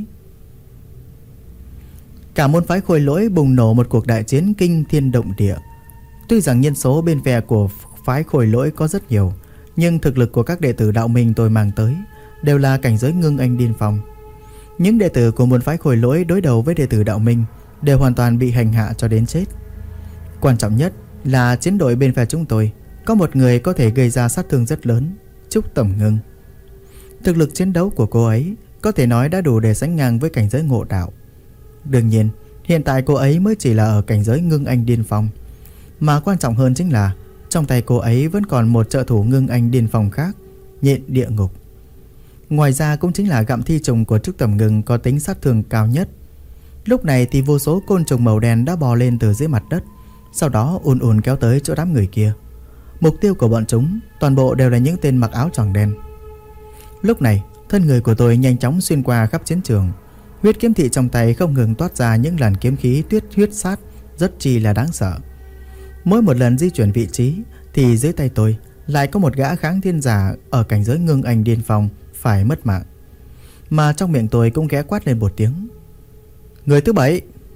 Cả môn phái Khôi Lỗi bùng nổ một cuộc đại chiến kinh thiên động địa. Tuy rằng nhân số bên phe của phái Khôi Lỗi có rất nhiều, nhưng thực lực của các đệ tử đạo minh tôi mang tới đều là cảnh giới ngưng anh điên phong. Những đệ tử của môn phái Khôi Lỗi đối đầu với đệ tử đạo minh đều hoàn toàn bị hành hạ cho đến chết. Quan trọng nhất là chiến đội bên phe chúng tôi có một người có thể gây ra sát thương rất lớn, Trúc Tầm Ngưng. Thực lực chiến đấu của cô ấy có thể nói đã đủ để sánh ngang với cảnh giới ngộ đạo. Đương nhiên, hiện tại cô ấy mới chỉ là ở cảnh giới ngưng anh điên phong. Mà quan trọng hơn chính là trong tay cô ấy vẫn còn một trợ thủ ngưng anh điên phong khác, Nhện Địa Ngục. Ngoài ra cũng chính là gặm thi trùng của Trúc Tầm Ngưng có tính sát thương cao nhất. Lúc này thì vô số côn trùng màu đen đã bò lên từ dưới mặt đất, sau đó ùn ùn kéo tới chỗ đám người kia. Mục tiêu của bọn chúng toàn bộ đều là những tên mặc áo choàng đen. Lúc này, thân người của tôi nhanh chóng xuyên qua khắp chiến trường. Huyết kiếm thị trong tay không ngừng toát ra những làn kiếm khí huyết sát rất chi là đáng sợ. Mỗi một lần di chuyển vị trí thì dưới tay tôi lại có một gã kháng thiên giả ở cảnh giới ngưng anh điên phong phải mất mạng. Mà trong miệng tôi cũng ghé quát lên một tiếng: người thứ 7.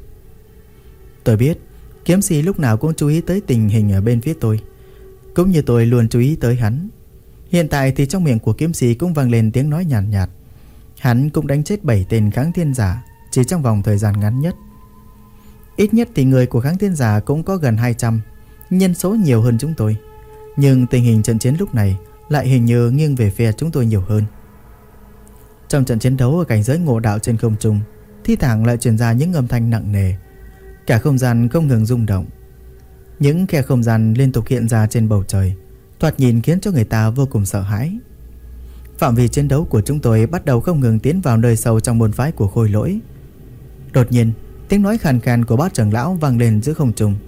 Tôi biết kiếm sĩ lúc nào cũng chú ý tới tình hình ở bên phía tôi, cũng như tôi luôn chú ý tới hắn. Hiện tại thì trong miệng của kiếm sĩ cũng vang lên tiếng nói nhàn nhạt. Hắn cũng đánh chết 7 tên kháng thiên giả chỉ trong vòng thời gian ngắn nhất. Ít nhất thì người của kháng thiên giả cũng có gần 200, nhân số nhiều hơn chúng tôi. Nhưng tình hình trận chiến lúc này lại hình như nghiêng về phía chúng tôi nhiều hơn. Trong trận chiến đấu ở cảnh giới ngộ đạo trên không trung, thi thoảng lại truyền ra những âm thanh nặng nề. Cả không gian không ngừng rung động. Những khe không gian liên tục hiện ra trên bầu trời, thoạt nhìn khiến cho người ta vô cùng sợ hãi. Phạm vi chiến đấu của chúng tôi bắt đầu không ngừng tiến vào nơi sâu trong môn phái của Khôi Lỗi. Đột nhiên, tiếng nói khàn khàn của bát trưởng lão vang lên giữa không trung.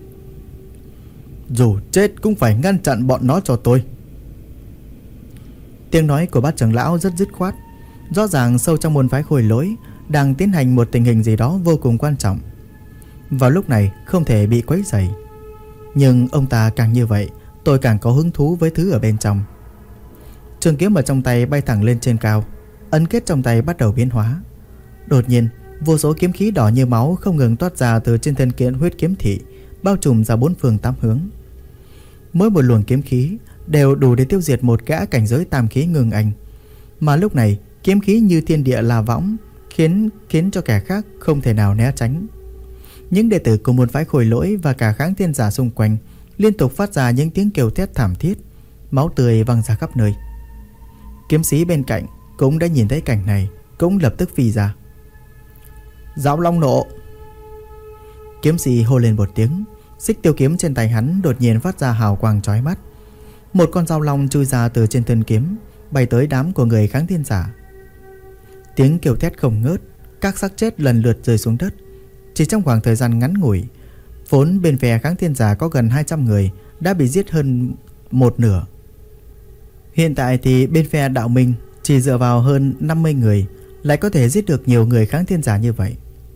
Dù chết cũng phải ngăn chặn bọn nó cho tôi. Tiếng nói của bát trưởng lão rất dứt khoát. Rõ ràng sâu trong môn phái Khôi Lỗi đang tiến hành một tình hình gì đó vô cùng quan trọng. Vào lúc này không thể bị quấy rầy. Nhưng ông ta càng như vậy, tôi càng có hứng thú với thứ ở bên trong. Trường kiếm ở trong tay bay thẳng lên trên cao, ấn kết trong tay bắt đầu biến hóa. Đột nhiên, vô số kiếm khí đỏ như máu không ngừng toát ra từ trên thân kiếm huyết kiếm thị, bao trùm ra 4 phương 8 hướng. Mỗi một luồng kiếm khí đều đủ để tiêu diệt một gã cảnh giới tam khí ngưng anh. Mà lúc này, kiếm khí như thiên địa la võng, khiến cho kẻ khác không thể nào né tránh. Những đệ tử của môn phái Khôi Lỗi và cả kháng thiên giả xung quanh liên tục phát ra những tiếng kêu thét thảm thiết, máu tươi văng ra khắp nơi. Kiếm sĩ bên cạnh cũng đã nhìn thấy cảnh này, cũng lập tức phi ra. Dao long nộ! Kiếm sĩ hô lên một tiếng, xích tiêu kiếm trên tay hắn đột nhiên phát ra hào quang chói mắt. Một con dao long chui ra từ trên thân kiếm, bay tới đám của người kháng thiên giả. Tiếng kêu thét không ngớt, các xác chết lần lượt rơi xuống đất. Chỉ trong khoảng thời gian ngắn ngủi, vốn bên phe kháng thiên giả có gần 200 người đã bị giết hơn một nửa. Hiện tại thì bên phe đạo minh chỉ dựa vào hơn 50 người lại có thể giết được nhiều người kháng thiên giả như vậy.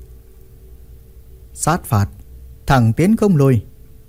Sát phạt, thẳng tiến không lùi.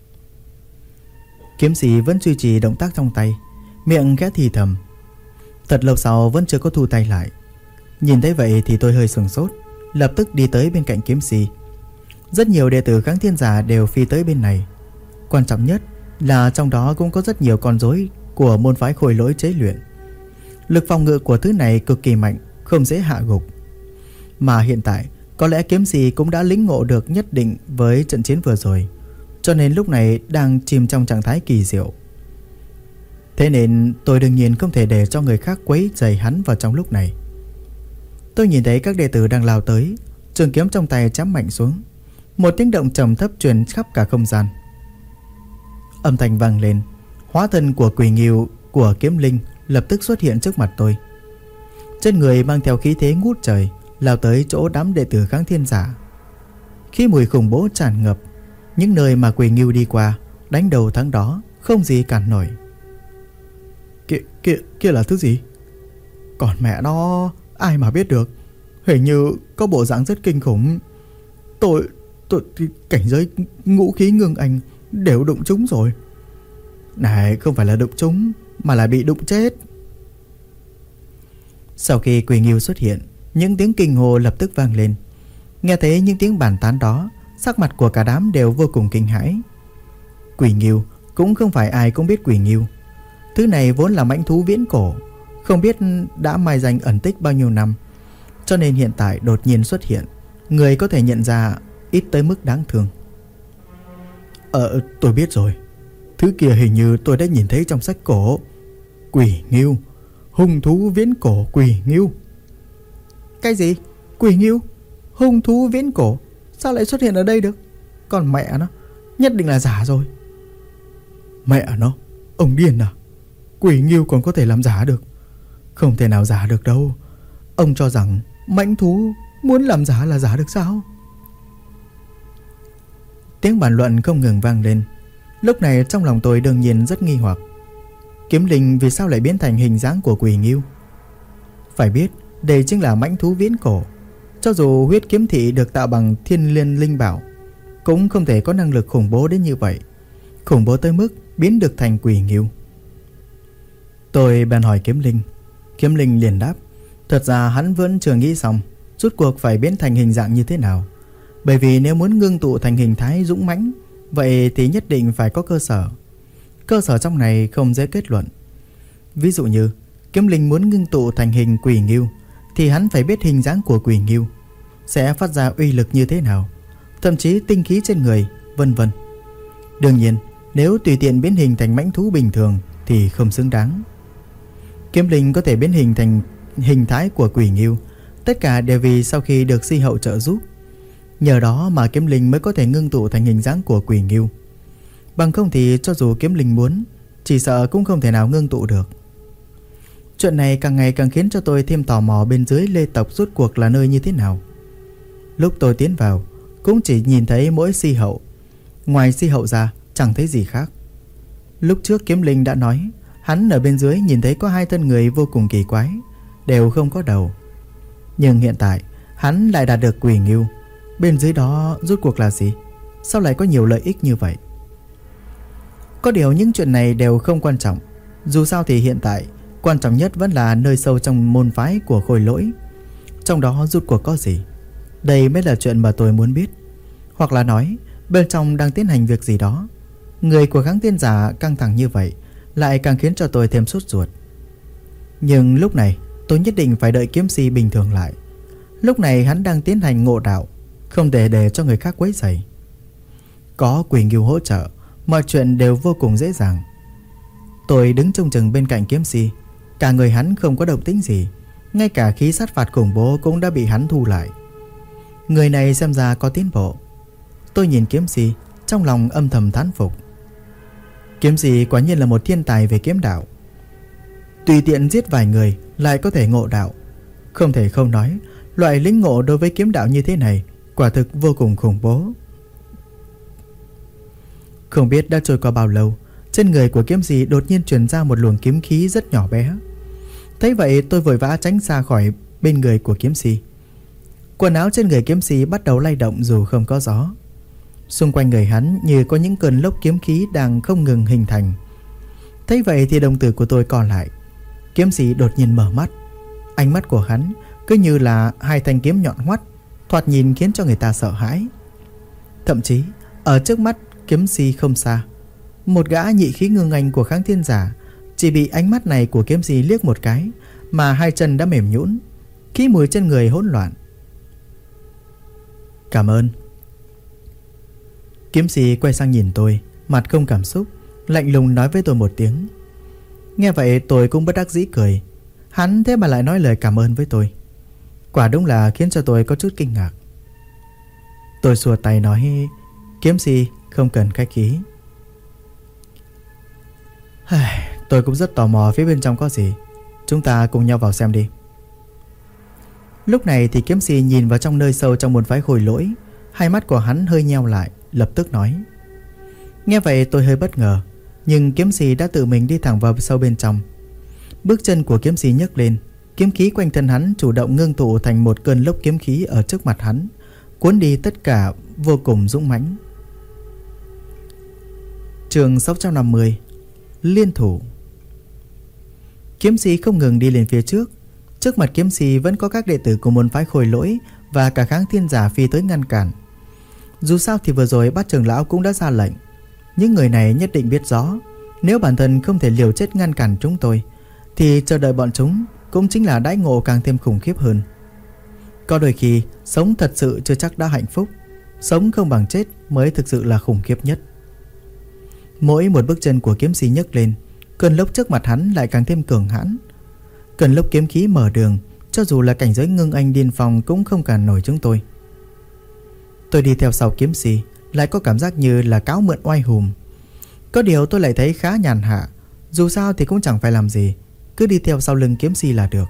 Kiếm sĩ vẫn duy trì động tác trong tay, miệng khẽ thì thầm. Thật lâu sau vẫn chưa có thu tay lại. Nhìn thấy vậy thì tôi hơi sửng sốt, lập tức đi tới bên cạnh kiếm sĩ. Rất nhiều đệ tử kháng thiên giả đều phi tới bên này. Quan trọng nhất là trong đó cũng có rất nhiều con rối của môn phái Khôi Lỗi chế luyện. Lực phòng ngự của thứ này cực kỳ mạnh, không dễ hạ gục. Mà hiện tại có lẽ kiếm sĩ cũng đã lĩnh ngộ được nhất định với trận chiến vừa rồi, cho nên lúc này đang chìm trong trạng thái kỳ diệu. Thế nên tôi đương nhiên không thể để cho người khác quấy rầy hắn vào trong lúc này. Tôi nhìn thấy các đệ tử đang lao tới, trường kiếm trong tay chém mạnh xuống. Một tiếng động trầm thấp truyền khắp cả không gian. Âm thanh vang lên, hóa thân của Quỷ Ngưu của kiếm linh lập tức xuất hiện trước mặt tôi. Trên người mang theo khí thế ngút trời, lao tới chỗ đám đệ tử kháng thiên giả. Khí mùi khủng bố tràn ngập, những nơi mà Quỷ Ngưu đi qua, đánh đầu thắng đó, không gì cản nổi. Kia là thứ gì? Còn mẹ nó, ai mà biết được. Hình như có bộ dạng rất kinh khủng. Tôi cảnh giới ngũ khí ngưng anh đều đụng trúng rồi. Này, không phải là đụng trúng mà là bị đụng chết. Sau khi Quỷ Ngưu xuất hiện, những tiếng kinh hô lập tức vang lên. Nghe thấy những tiếng bàn tán đó, sắc mặt của cả đám đều vô cùng kinh hãi. Quỷ Ngưu cũng không phải ai cũng biết Quỷ Ngưu. Thứ này vốn là mãnh thú viễn cổ, không biết đã mai danh ẩn tích bao nhiêu năm, cho nên hiện tại đột nhiên xuất hiện, người có thể nhận ra ít tới mức đáng thương. Tôi biết rồi. Thứ kia hình như tôi đã nhìn thấy trong sách cổ. Quỷ Ngưu, hung thú viễn cổ Quỷ Ngưu. Cái gì? Quỷ Ngưu? Hung thú viễn cổ? Sao lại xuất hiện ở đây được? Còn mẹ nó, nhất định là giả rồi. Mẹ nó, ông điên à? Quỷ Ngưu còn có thể làm giả được? Không thể nào giả được đâu. Ông cho rằng mãnh thú muốn làm giả là giả được sao? Tiếng bàn luận không ngừng vang lên. Lúc này trong lòng tôi đương nhiên rất nghi hoặc. Kiếm linh vì sao lại biến thành hình dáng của Quỷ Ngưu? Phải biết đây chính là mãnh thú viễn cổ. Cho dù huyết kiếm thị được tạo bằng thiên liên linh bảo, cũng không thể có năng lực khủng bố đến như vậy, khủng bố tới mức biến được thành Quỷ Ngưu. Tôi bèn hỏi kiếm linh. Kiếm linh liền đáp, thật ra hắn vẫn chưa nghĩ xong rốt cuộc phải biến thành hình dạng như thế nào. Bởi vì nếu muốn ngưng tụ thành hình thái dũng mãnh, vậy thì nhất định phải có cơ sở. Cơ sở trong này không dễ kết luận. Ví dụ như kiếm linh muốn ngưng tụ thành hình Quỷ Ngưu, thì hắn phải biết hình dáng của Quỷ Ngưu sẽ phát ra uy lực như thế nào, thậm chí tinh khí trên người, vân vân. Đương nhiên, nếu tùy tiện biến hình thành mãnh thú bình thường thì không xứng đáng. Kiếm linh có thể biến hình thành hình thái của Quỷ Ngưu, tất cả đều vì sau khi được Si Hậu trợ giúp. Nhờ đó mà kiếm linh mới có thể ngưng tụ thành hình dáng của Quỷ Ngưu. Bằng không thì cho dù kiếm linh muốn, chỉ sợ cũng không thể nào ngưng tụ được. Chuyện này càng ngày càng khiến cho tôi thêm tò mò bên dưới Lê tộc rốt cuộc là nơi như thế nào. Lúc tôi tiến vào, cũng chỉ nhìn thấy mỗi Si Hậu. Ngoài Si Hậu ra chẳng thấy gì khác. Lúc trước kiếm linh đã nói, hắn ở bên dưới nhìn thấy có hai thân người vô cùng kỳ quái, đều không có đầu. Nhưng hiện tại hắn lại đạt được Quỷ Ngưu. Bên dưới đó rốt cuộc là gì? Sao lại có nhiều lợi ích như vậy? Có điều những chuyện này đều không quan trọng. Dù sao thì hiện tại quan trọng nhất vẫn là nơi sâu trong môn phái của Khôi Lỗi. Trong đó rốt cuộc có gì? Đây mới là chuyện mà tôi muốn biết. Hoặc là nói bên trong đang tiến hành việc gì đó. Người của Kháng Tiên Giả căng thẳng như vậy lại càng khiến cho tôi thêm sốt ruột. Nhưng lúc này tôi nhất định phải đợi kiếm si bình thường lại. Lúc này hắn đang tiến hành ngộ đạo, không thể để cho người khác quấy rầy. Có Quỷ Ngưu hỗ trợ, mọi chuyện đều vô cùng dễ dàng. Tôi đứng trông chừng bên cạnh kiếm si. Cả người hắn không có động tĩnh gì, ngay cả khí sát phạt khủng bố cũng đã bị hắn thu lại. Người này xem ra có tiến bộ. Tôi nhìn kiếm si, trong lòng âm thầm thán phục. Kiếm si quả nhiên là một thiên tài về kiếm đạo. Tùy tiện giết vài người lại có thể ngộ đạo. Không thể không nói, loại lĩnh ngộ đối với kiếm đạo như thế này quả thực vô cùng khủng bố. Không biết đã trôi qua bao lâu, trên người của kiếm si đột nhiên truyền ra một luồng kiếm khí rất nhỏ bé. Thấy vậy tôi vội vã tránh xa khỏi bên người của kiếm si. Quần áo trên người kiếm si bắt đầu lay động dù không có gió. Xung quanh người hắn như có những cơn lốc kiếm khí đang không ngừng hình thành. Thấy vậy thì đồng tử của tôi co lại. Kiếm si đột nhiên mở mắt. Ánh mắt của hắn cứ như là hai thanh kiếm nhọn hoắt, thoạt nhìn khiến cho người ta sợ hãi. Thậm chí ở trước mắt kiếm si không xa, một gã nhị khí ngưng anh của Kháng Thiên Giả chỉ bị ánh mắt này của kiếm si liếc một cái mà hai chân đã mềm nhũn, khí mùi trên người hỗn loạn. Cảm ơn. Kiếm si quay sang nhìn tôi, mặt không cảm xúc, lạnh lùng nói với tôi một tiếng. Nghe vậy tôi cũng bất đắc dĩ cười. Hắn thế mà lại nói lời cảm ơn với tôi, quả đúng là khiến cho tôi có chút kinh ngạc. Tôi xua tay nói, kiếm si không cần khách khí. Tôi cũng rất tò mò phía bên trong có gì. Chúng ta cùng nhau vào xem đi. Lúc này thì kiếm si nhìn vào trong nơi sâu trong môn phái Khôi Lỗi. Hai mắt của hắn hơi nheo lại, lập tức nói. Nghe vậy tôi hơi bất ngờ, nhưng kiếm si đã tự mình đi thẳng vào sâu bên trong. Bước chân của kiếm si nhấc lên, kiếm khí quanh thân hắn chủ động ngưng tụ thành một cơn lốc kiếm khí ở trước mặt hắn, cuốn đi tất cả vô cùng dũng mãnh. Chương 650 Liên thủ. Kiếm si không ngừng đi lên phía trước. Trước mặt kiếm si vẫn có các đệ tử của môn phái Khôi Lỗi và cả Kháng Thiên Giả phi tới ngăn cản. Dù sao thì vừa rồi Bát trưởng lão cũng đã ra lệnh. Những người này nhất định biết rõ, nếu bản thân không thể liều chết ngăn cản chúng tôi thì chờ đợi bọn chúng cũng chính là đãi ngộ càng thêm khủng khiếp hơn. Có đôi khi sống thật sự chưa chắc đã hạnh phúc, sống không bằng chết mới thực sự là khủng khiếp nhất. Mỗi một bước chân của kiếm si nhấc lên, cơn lốc trước mặt hắn lại càng thêm cường hãn. Cơn lốc kiếm khí mở đường, cho dù là cảnh giới ngưng anh điên phong cũng không cản nổi chúng tôi. Tôi đi theo sau kiếm si, lại có cảm giác như là cáo mượn oai hùm. Có điều tôi lại thấy khá nhàn hạ, dù sao thì cũng chẳng phải làm gì, cứ đi theo sau lưng kiếm si là được.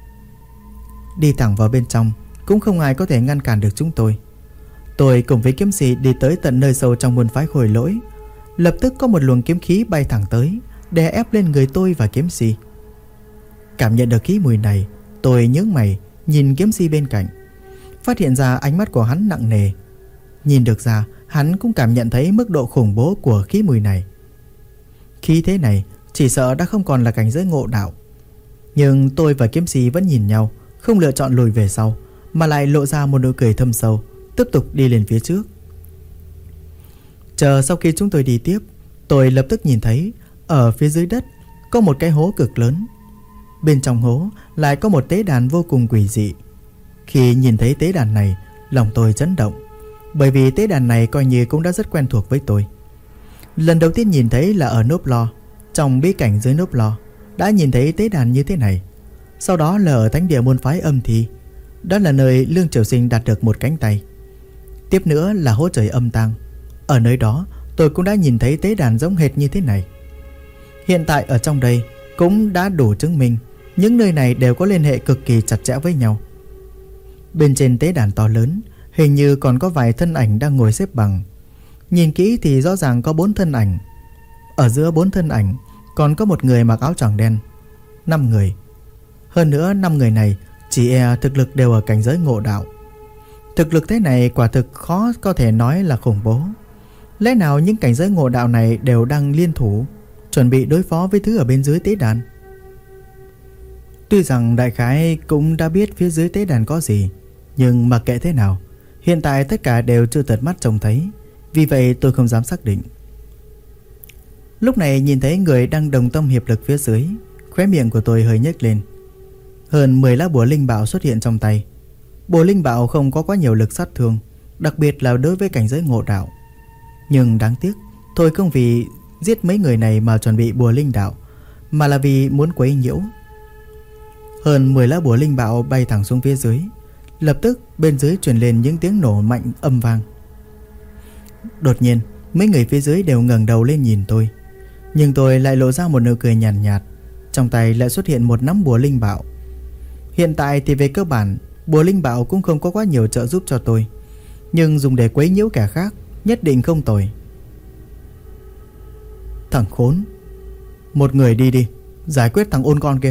Đi thẳng vào bên trong, cũng không ai có thể ngăn cản được chúng tôi. Tôi cùng với kiếm si đi tới tận nơi sâu trong môn phái Khôi Lỗi. Lập tức có một luồng kiếm khí bay thẳng tới, đè ép lên người tôi và kiếm si. Cảm nhận được khí mùi này, tôi nhướng mày nhìn kiếm si bên cạnh, phát hiện ra ánh mắt của hắn nặng nề. Nhìn được ra hắn cũng cảm nhận thấy mức độ khủng bố của khí mùi này. Khí thế này chỉ sợ đã không còn là cảnh giới ngộ đạo. Nhưng tôi và kiếm si vẫn nhìn nhau, không lựa chọn lùi về sau, mà lại lộ ra một nụ cười thâm sâu, tiếp tục đi lên phía trước. Chờ sau khi chúng tôi đi tiếp, tôi lập tức nhìn thấy ở phía dưới đất có một cái hố cực lớn. Bên trong hố lại có một tế đàn vô cùng quỷ dị. Khi nhìn thấy tế đàn này, lòng tôi chấn động, bởi vì tế đàn này coi như cũng đã rất quen thuộc với tôi. Lần đầu tiên nhìn thấy là ở Nốp Lo, trong bí cảnh dưới Nốp Lo đã nhìn thấy tế đàn như thế này. Sau đó là ở thánh địa môn phái Âm Thi, đó là nơi Lương Triều Sinh đạt được một cánh tay. Tiếp nữa là hố trời Âm Tang, ở nơi đó tôi cũng đã nhìn thấy tế đàn giống hệt như thế này. Hiện tại ở trong đây cũng đã đủ chứng minh những nơi này đều có liên hệ cực kỳ chặt chẽ với nhau. Bên trên tế đàn to lớn, hình như còn có vài thân ảnh đang ngồi xếp bằng. Nhìn kỹ thì rõ ràng có 4 thân ảnh. Ở giữa 4 thân ảnh còn có một người mặc áo choàng đen. 5 người. Hơn nữa 5 người này chỉ thực lực đều ở cảnh giới ngộ đạo. Thực lực thế này quả thực khó có thể nói là khủng bố. Lẽ nào những cảnh giới ngộ đạo này đều đang liên thủ, chuẩn bị đối phó với thứ ở bên dưới tế đàn? Tuy rằng đại khái cũng đã biết phía dưới tế đàn có gì, nhưng mặc kệ thế nào, hiện tại tất cả đều chưa tận mắt trông thấy, vì vậy tôi không dám xác định. Lúc này nhìn thấy người đang đồng tâm hiệp lực phía dưới, khóe miệng của tôi hơi nhếch lên. Hơn 10 lá bùa linh bảo xuất hiện trong tay. Bùa linh bảo không có quá nhiều lực sát thương, đặc biệt là đối với cảnh giới ngộ đạo. Nhưng đáng tiếc, tôi không vì giết mấy người này mà chuẩn bị bùa linh đạo, mà là vì muốn quấy nhiễu. Hơn 10 lá bùa linh bảo bay thẳng xuống phía dưới. Lập tức bên dưới truyền lên những tiếng nổ mạnh âm vang. Đột nhiên mấy người phía dưới đều ngẩng đầu lên nhìn tôi, nhưng tôi lại lộ ra một nụ cười nhàn nhạt. Trong tay lại xuất hiện một nắm bùa linh bảo. Hiện tại thì về cơ bản bùa linh bảo cũng không có quá nhiều trợ giúp cho tôi, nhưng dùng để quấy nhiễu kẻ khác nhất định không tồi. Thằng khốn, một người đi giải quyết thằng ôn con kia.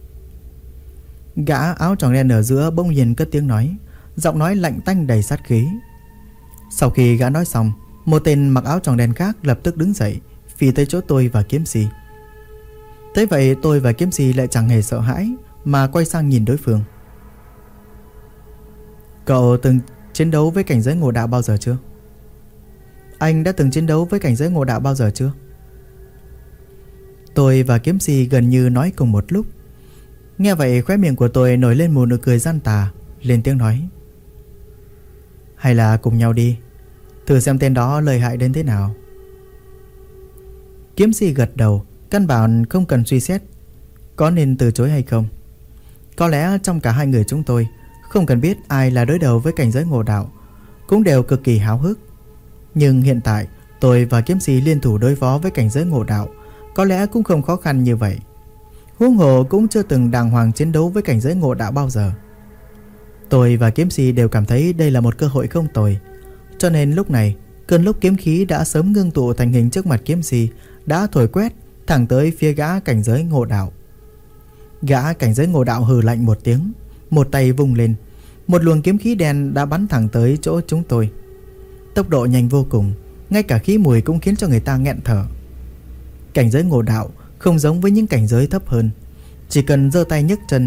Gã áo choàng đen ở giữa bỗng nhiên cất tiếng nói, giọng nói lạnh tanh đầy sát khí. Sau khi gã nói xong, một tên mặc áo choàng đen khác lập tức đứng dậy, phi tới chỗ tôi và kiếm si. Thế vậy tôi và kiếm si lại chẳng hề sợ hãi, mà quay sang nhìn đối phương. Cậu từng chiến đấu với cảnh giới ngộ đạo bao giờ chưa? Anh đã từng chiến đấu với cảnh giới ngộ đạo bao giờ chưa? Tôi và kiếm si gần như nói cùng một lúc. Nghe vậy khóe miệng của tôi nổi lên một nụ cười gian tà, lên tiếng nói, hay là cùng nhau đi, thử xem tên đó lợi hại đến thế nào. Kiếm si gật đầu, căn bản không cần suy xét có nên từ chối hay không. Có lẽ trong cả hai người chúng tôi, không cần biết ai là đối đầu với cảnh giới ngộ đạo, cũng đều cực kỳ háo hức. Nhưng hiện tại tôi và kiếm si liên thủ đối phó với cảnh giới ngộ đạo, có lẽ cũng không khó khăn như vậy. Huống hồ cũng chưa từng đàng hoàng chiến đấu với cảnh giới ngộ đạo bao giờ. Tôi và kiếm si đều cảm thấy đây là một cơ hội không tồi, cho nên lúc này cơn lốc kiếm khí đã sớm ngưng tụ thành hình trước mặt kiếm si, đã thổi quét thẳng tới phía gã cảnh giới ngộ đạo. Gã cảnh giới ngộ đạo hừ lạnh một tiếng, một tay vung lên, một luồng kiếm khí đen đã bắn thẳng tới chỗ chúng tôi. Tốc độ nhanh vô cùng, ngay cả khí mùi cũng khiến cho người ta nghẹn thở. Cảnh giới ngộ đạo không giống với những cảnh giới thấp hơn, chỉ cần giơ tay nhấc chân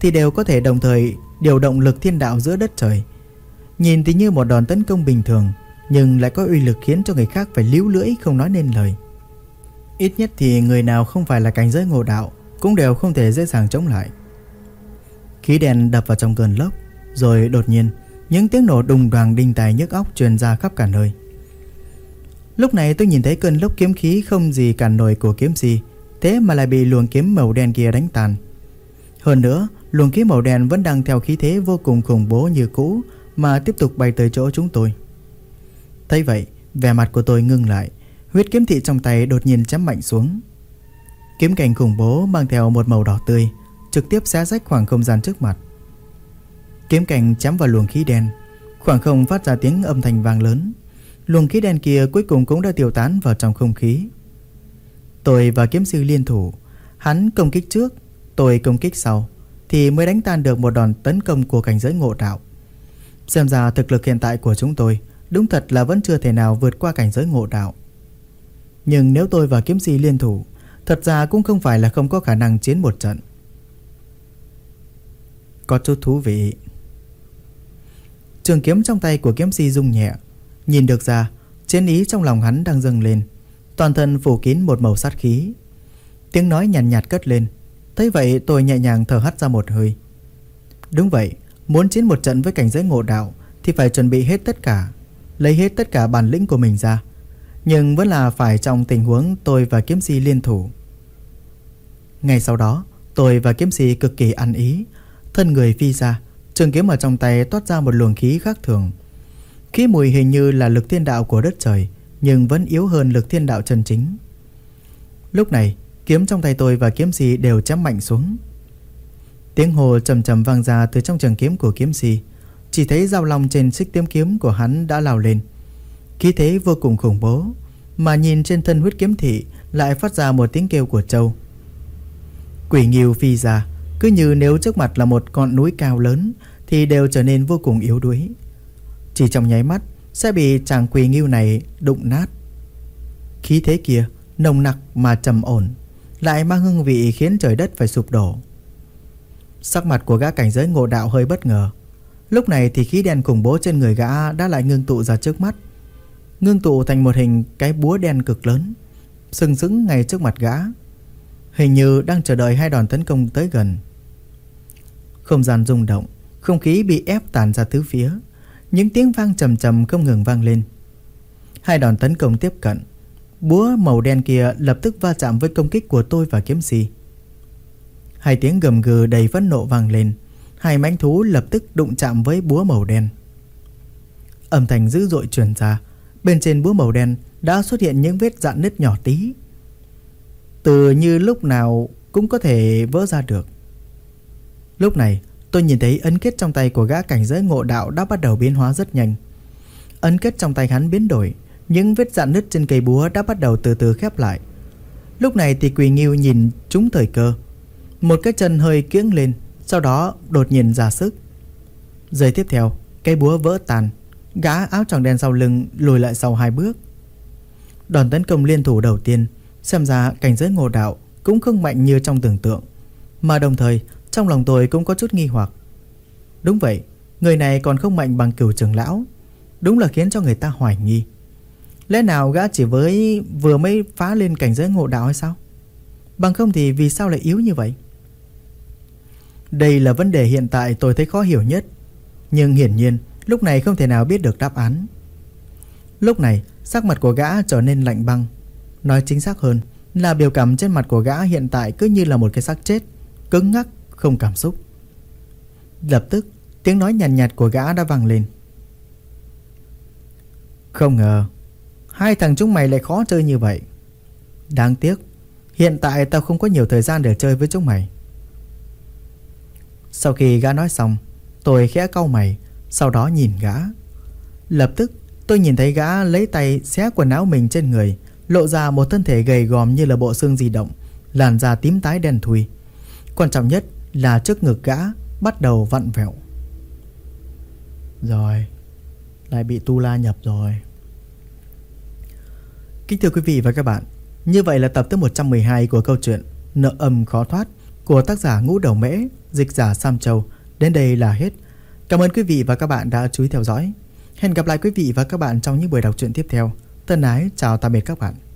thì đều có thể đồng thời điều động lực thiên đạo giữa đất trời. Nhìn thì như một đòn tấn công bình thường, nhưng lại có uy lực khiến cho người khác phải líu lưỡi không nói nên lời. Ít nhất thì người nào không phải là cảnh giới ngộ đạo cũng đều không thể dễ dàng chống lại. Khí đen đập vào trong cơn lốc, rồi đột nhiên những tiếng nổ đùng đoàng đinh tai nhức óc truyền ra khắp cả nơi. Lúc này tôi nhìn thấy cơn lốc kiếm khí không gì cản nổi của kiếm si, thế mà lại bị luồng kiếm màu đen kia đánh tan. Hơn nữa, luồng kiếm màu đen vẫn đang theo khí thế vô cùng khủng bố như cũ mà tiếp tục bay tới chỗ chúng tôi. Thấy vậy, vẻ mặt của tôi ngưng lại, huyết kiếm thị trong tay đột nhiên chém mạnh xuống. Kiếm cảnh khủng bố mang theo một màu đỏ tươi, trực tiếp xé rách khoảng không gian trước mặt. Kiếm cảnh chém vào luồng khí đen, khoảng không phát ra tiếng âm thanh vang lớn. Luồng khí đen kia cuối cùng cũng đã tiêu tán vào trong không khí. Tôi và kiếm sư liên thủ, hắn công kích trước, tôi công kích sau, thì mới đánh tan được một đòn tấn công của cảnh giới ngộ đạo. Xem ra thực lực hiện tại của chúng tôi đúng thật là vẫn chưa thể nào vượt qua cảnh giới ngộ đạo. Nhưng nếu tôi và kiếm si liên thủ, thật ra cũng không phải là không có khả năng chiến một trận. Có chút thú vị. Trường kiếm trong tay của kiếm si rung nhẹ, nhìn được ra chiến ý trong lòng hắn đang dâng lên, toàn thân phủ kín một màu sát khí. Tiếng nói nhàn nhạt cất lên. Thấy vậy tôi nhẹ nhàng thở hắt ra một hơi. Đúng vậy, muốn chiến một trận với cảnh giới ngộ đạo thì phải chuẩn bị hết tất cả, lấy hết tất cả bản lĩnh của mình ra. Nhưng vẫn là phải trong tình huống tôi và kiếm si liên thủ. Ngay sau đó, tôi và kiếm si cực kỳ ăn ý, thân người phi ra, trường kiếm ở trong tay toát ra một luồng khí khác thường. Khí mùi hình như là lực thiên đạo của đất trời, nhưng vẫn yếu hơn lực thiên đạo chân chính. Lúc này, kiếm trong tay tôi và kiếm si đều chém mạnh xuống. Tiếng hồ trầm trầm vang ra từ trong trường kiếm của kiếm si. Chỉ thấy dao long trên xích tiêm kiếm của hắn đã lao lên, khí thế vô cùng khủng bố. Mà nhìn trên thân huyết kiếm thị lại phát ra một tiếng kêu của trâu. Quỷ nghiêu phi ra, cứ như nếu trước mặt là một con núi cao lớn thì đều trở nên vô cùng yếu đuối. Chỉ trong nháy mắt sẽ bị chàng quỷ nghiêu này đụng nát. Khí thế kia nồng nặc mà trầm ổn, lại mang hương vị khiến trời đất phải sụp đổ. Sắc mặt của gã cảnh giới ngộ đạo hơi bất ngờ. Lúc này thì khí đen khủng bố trên người gã đã lại ngưng tụ ra trước mắt, ngưng tụ thành một hình cái búa đen cực lớn, sừng sững ngay trước mặt gã, hình như đang chờ đợi hai đòn tấn công tới gần. Không gian rung động, không khí bị ép tản ra tứ phía, những tiếng vang trầm trầm không ngừng vang lên. Hai đòn tấn công tiếp cận, búa màu đen kia lập tức va chạm với công kích của tôi và kiếm si. Hai tiếng gầm gừ đầy phẫn nộ vang lên, hai mãnh thú lập tức đụng chạm với búa màu đen. Âm thanh dữ dội truyền ra, bên trên búa màu đen đã xuất hiện những vết rạn nứt nhỏ tí, từ như lúc nào cũng có thể vỡ ra được. Lúc này tôi nhìn thấy ấn kết trong tay của gã cảnh giới ngộ đạo đã bắt đầu biến hóa rất nhanh. Ấn kết trong tay hắn biến đổi, những vết rạn nứt trên cây búa đã bắt đầu từ từ khép lại. Lúc này thì Quỳ Nghiêu nhìn trúng thời cơ, một cái chân hơi kiễng lên, sau đó đột nhiên ra sức. Giây tiếp theo, cây búa vỡ tan, gã áo choàng đen sau lưng lùi lại sau 2 bước. Đòn tấn công liên thủ đầu tiên, xem ra cảnh giới ngộ đạo cũng không mạnh như trong tưởng tượng. Mà đồng thời trong lòng tôi cũng có chút nghi hoặc. Đúng vậy, người này còn không mạnh bằng Cửu trưởng lão, đúng là khiến cho người ta hoài nghi. Lẽ nào gã chỉ với vừa mới phá lên cảnh giới ngộ đạo hay sao? Bằng không thì vì sao lại yếu như vậy? Đây là vấn đề hiện tại tôi thấy khó hiểu nhất, nhưng hiển nhiên lúc này không thể nào biết được đáp án. Lúc này sắc mặt của gã trở nên lạnh băng, nói chính xác hơn là biểu cảm trên mặt của gã hiện tại cứ như là một cái xác chết, cứng ngắc không cảm xúc. Lập tức tiếng nói nhàn nhạt của gã đã vang lên. Không ngờ hai thằng chúng mày lại khó chơi như vậy. Đáng tiếc hiện tại tao không có nhiều thời gian để chơi với chúng mày. Sau khi gã nói xong, tôi khẽ cau mày, sau đó nhìn gã. Lập tức tôi nhìn thấy gã lấy tay xé quần áo mình trên người, lộ ra một thân thể gầy gòm như là bộ xương di động, làn da tím tái đen thui. Quan trọng nhất là trước ngực gã bắt đầu vặn vẹo. Rồi, lại bị tu la nhập rồi. Kính thưa quý vị và các bạn, như vậy là tập thứ 112 của câu chuyện Nợ Âm Khó Thoát của tác giả Ngũ Đầu Mễ, dịch giả Sam Châu đến đây là hết. Cảm ơn quý vị và các bạn đã chú ý theo dõi. Hẹn gặp lại quý vị và các bạn trong những buổi đọc truyện tiếp theo. Thân ái chào tạm biệt các bạn.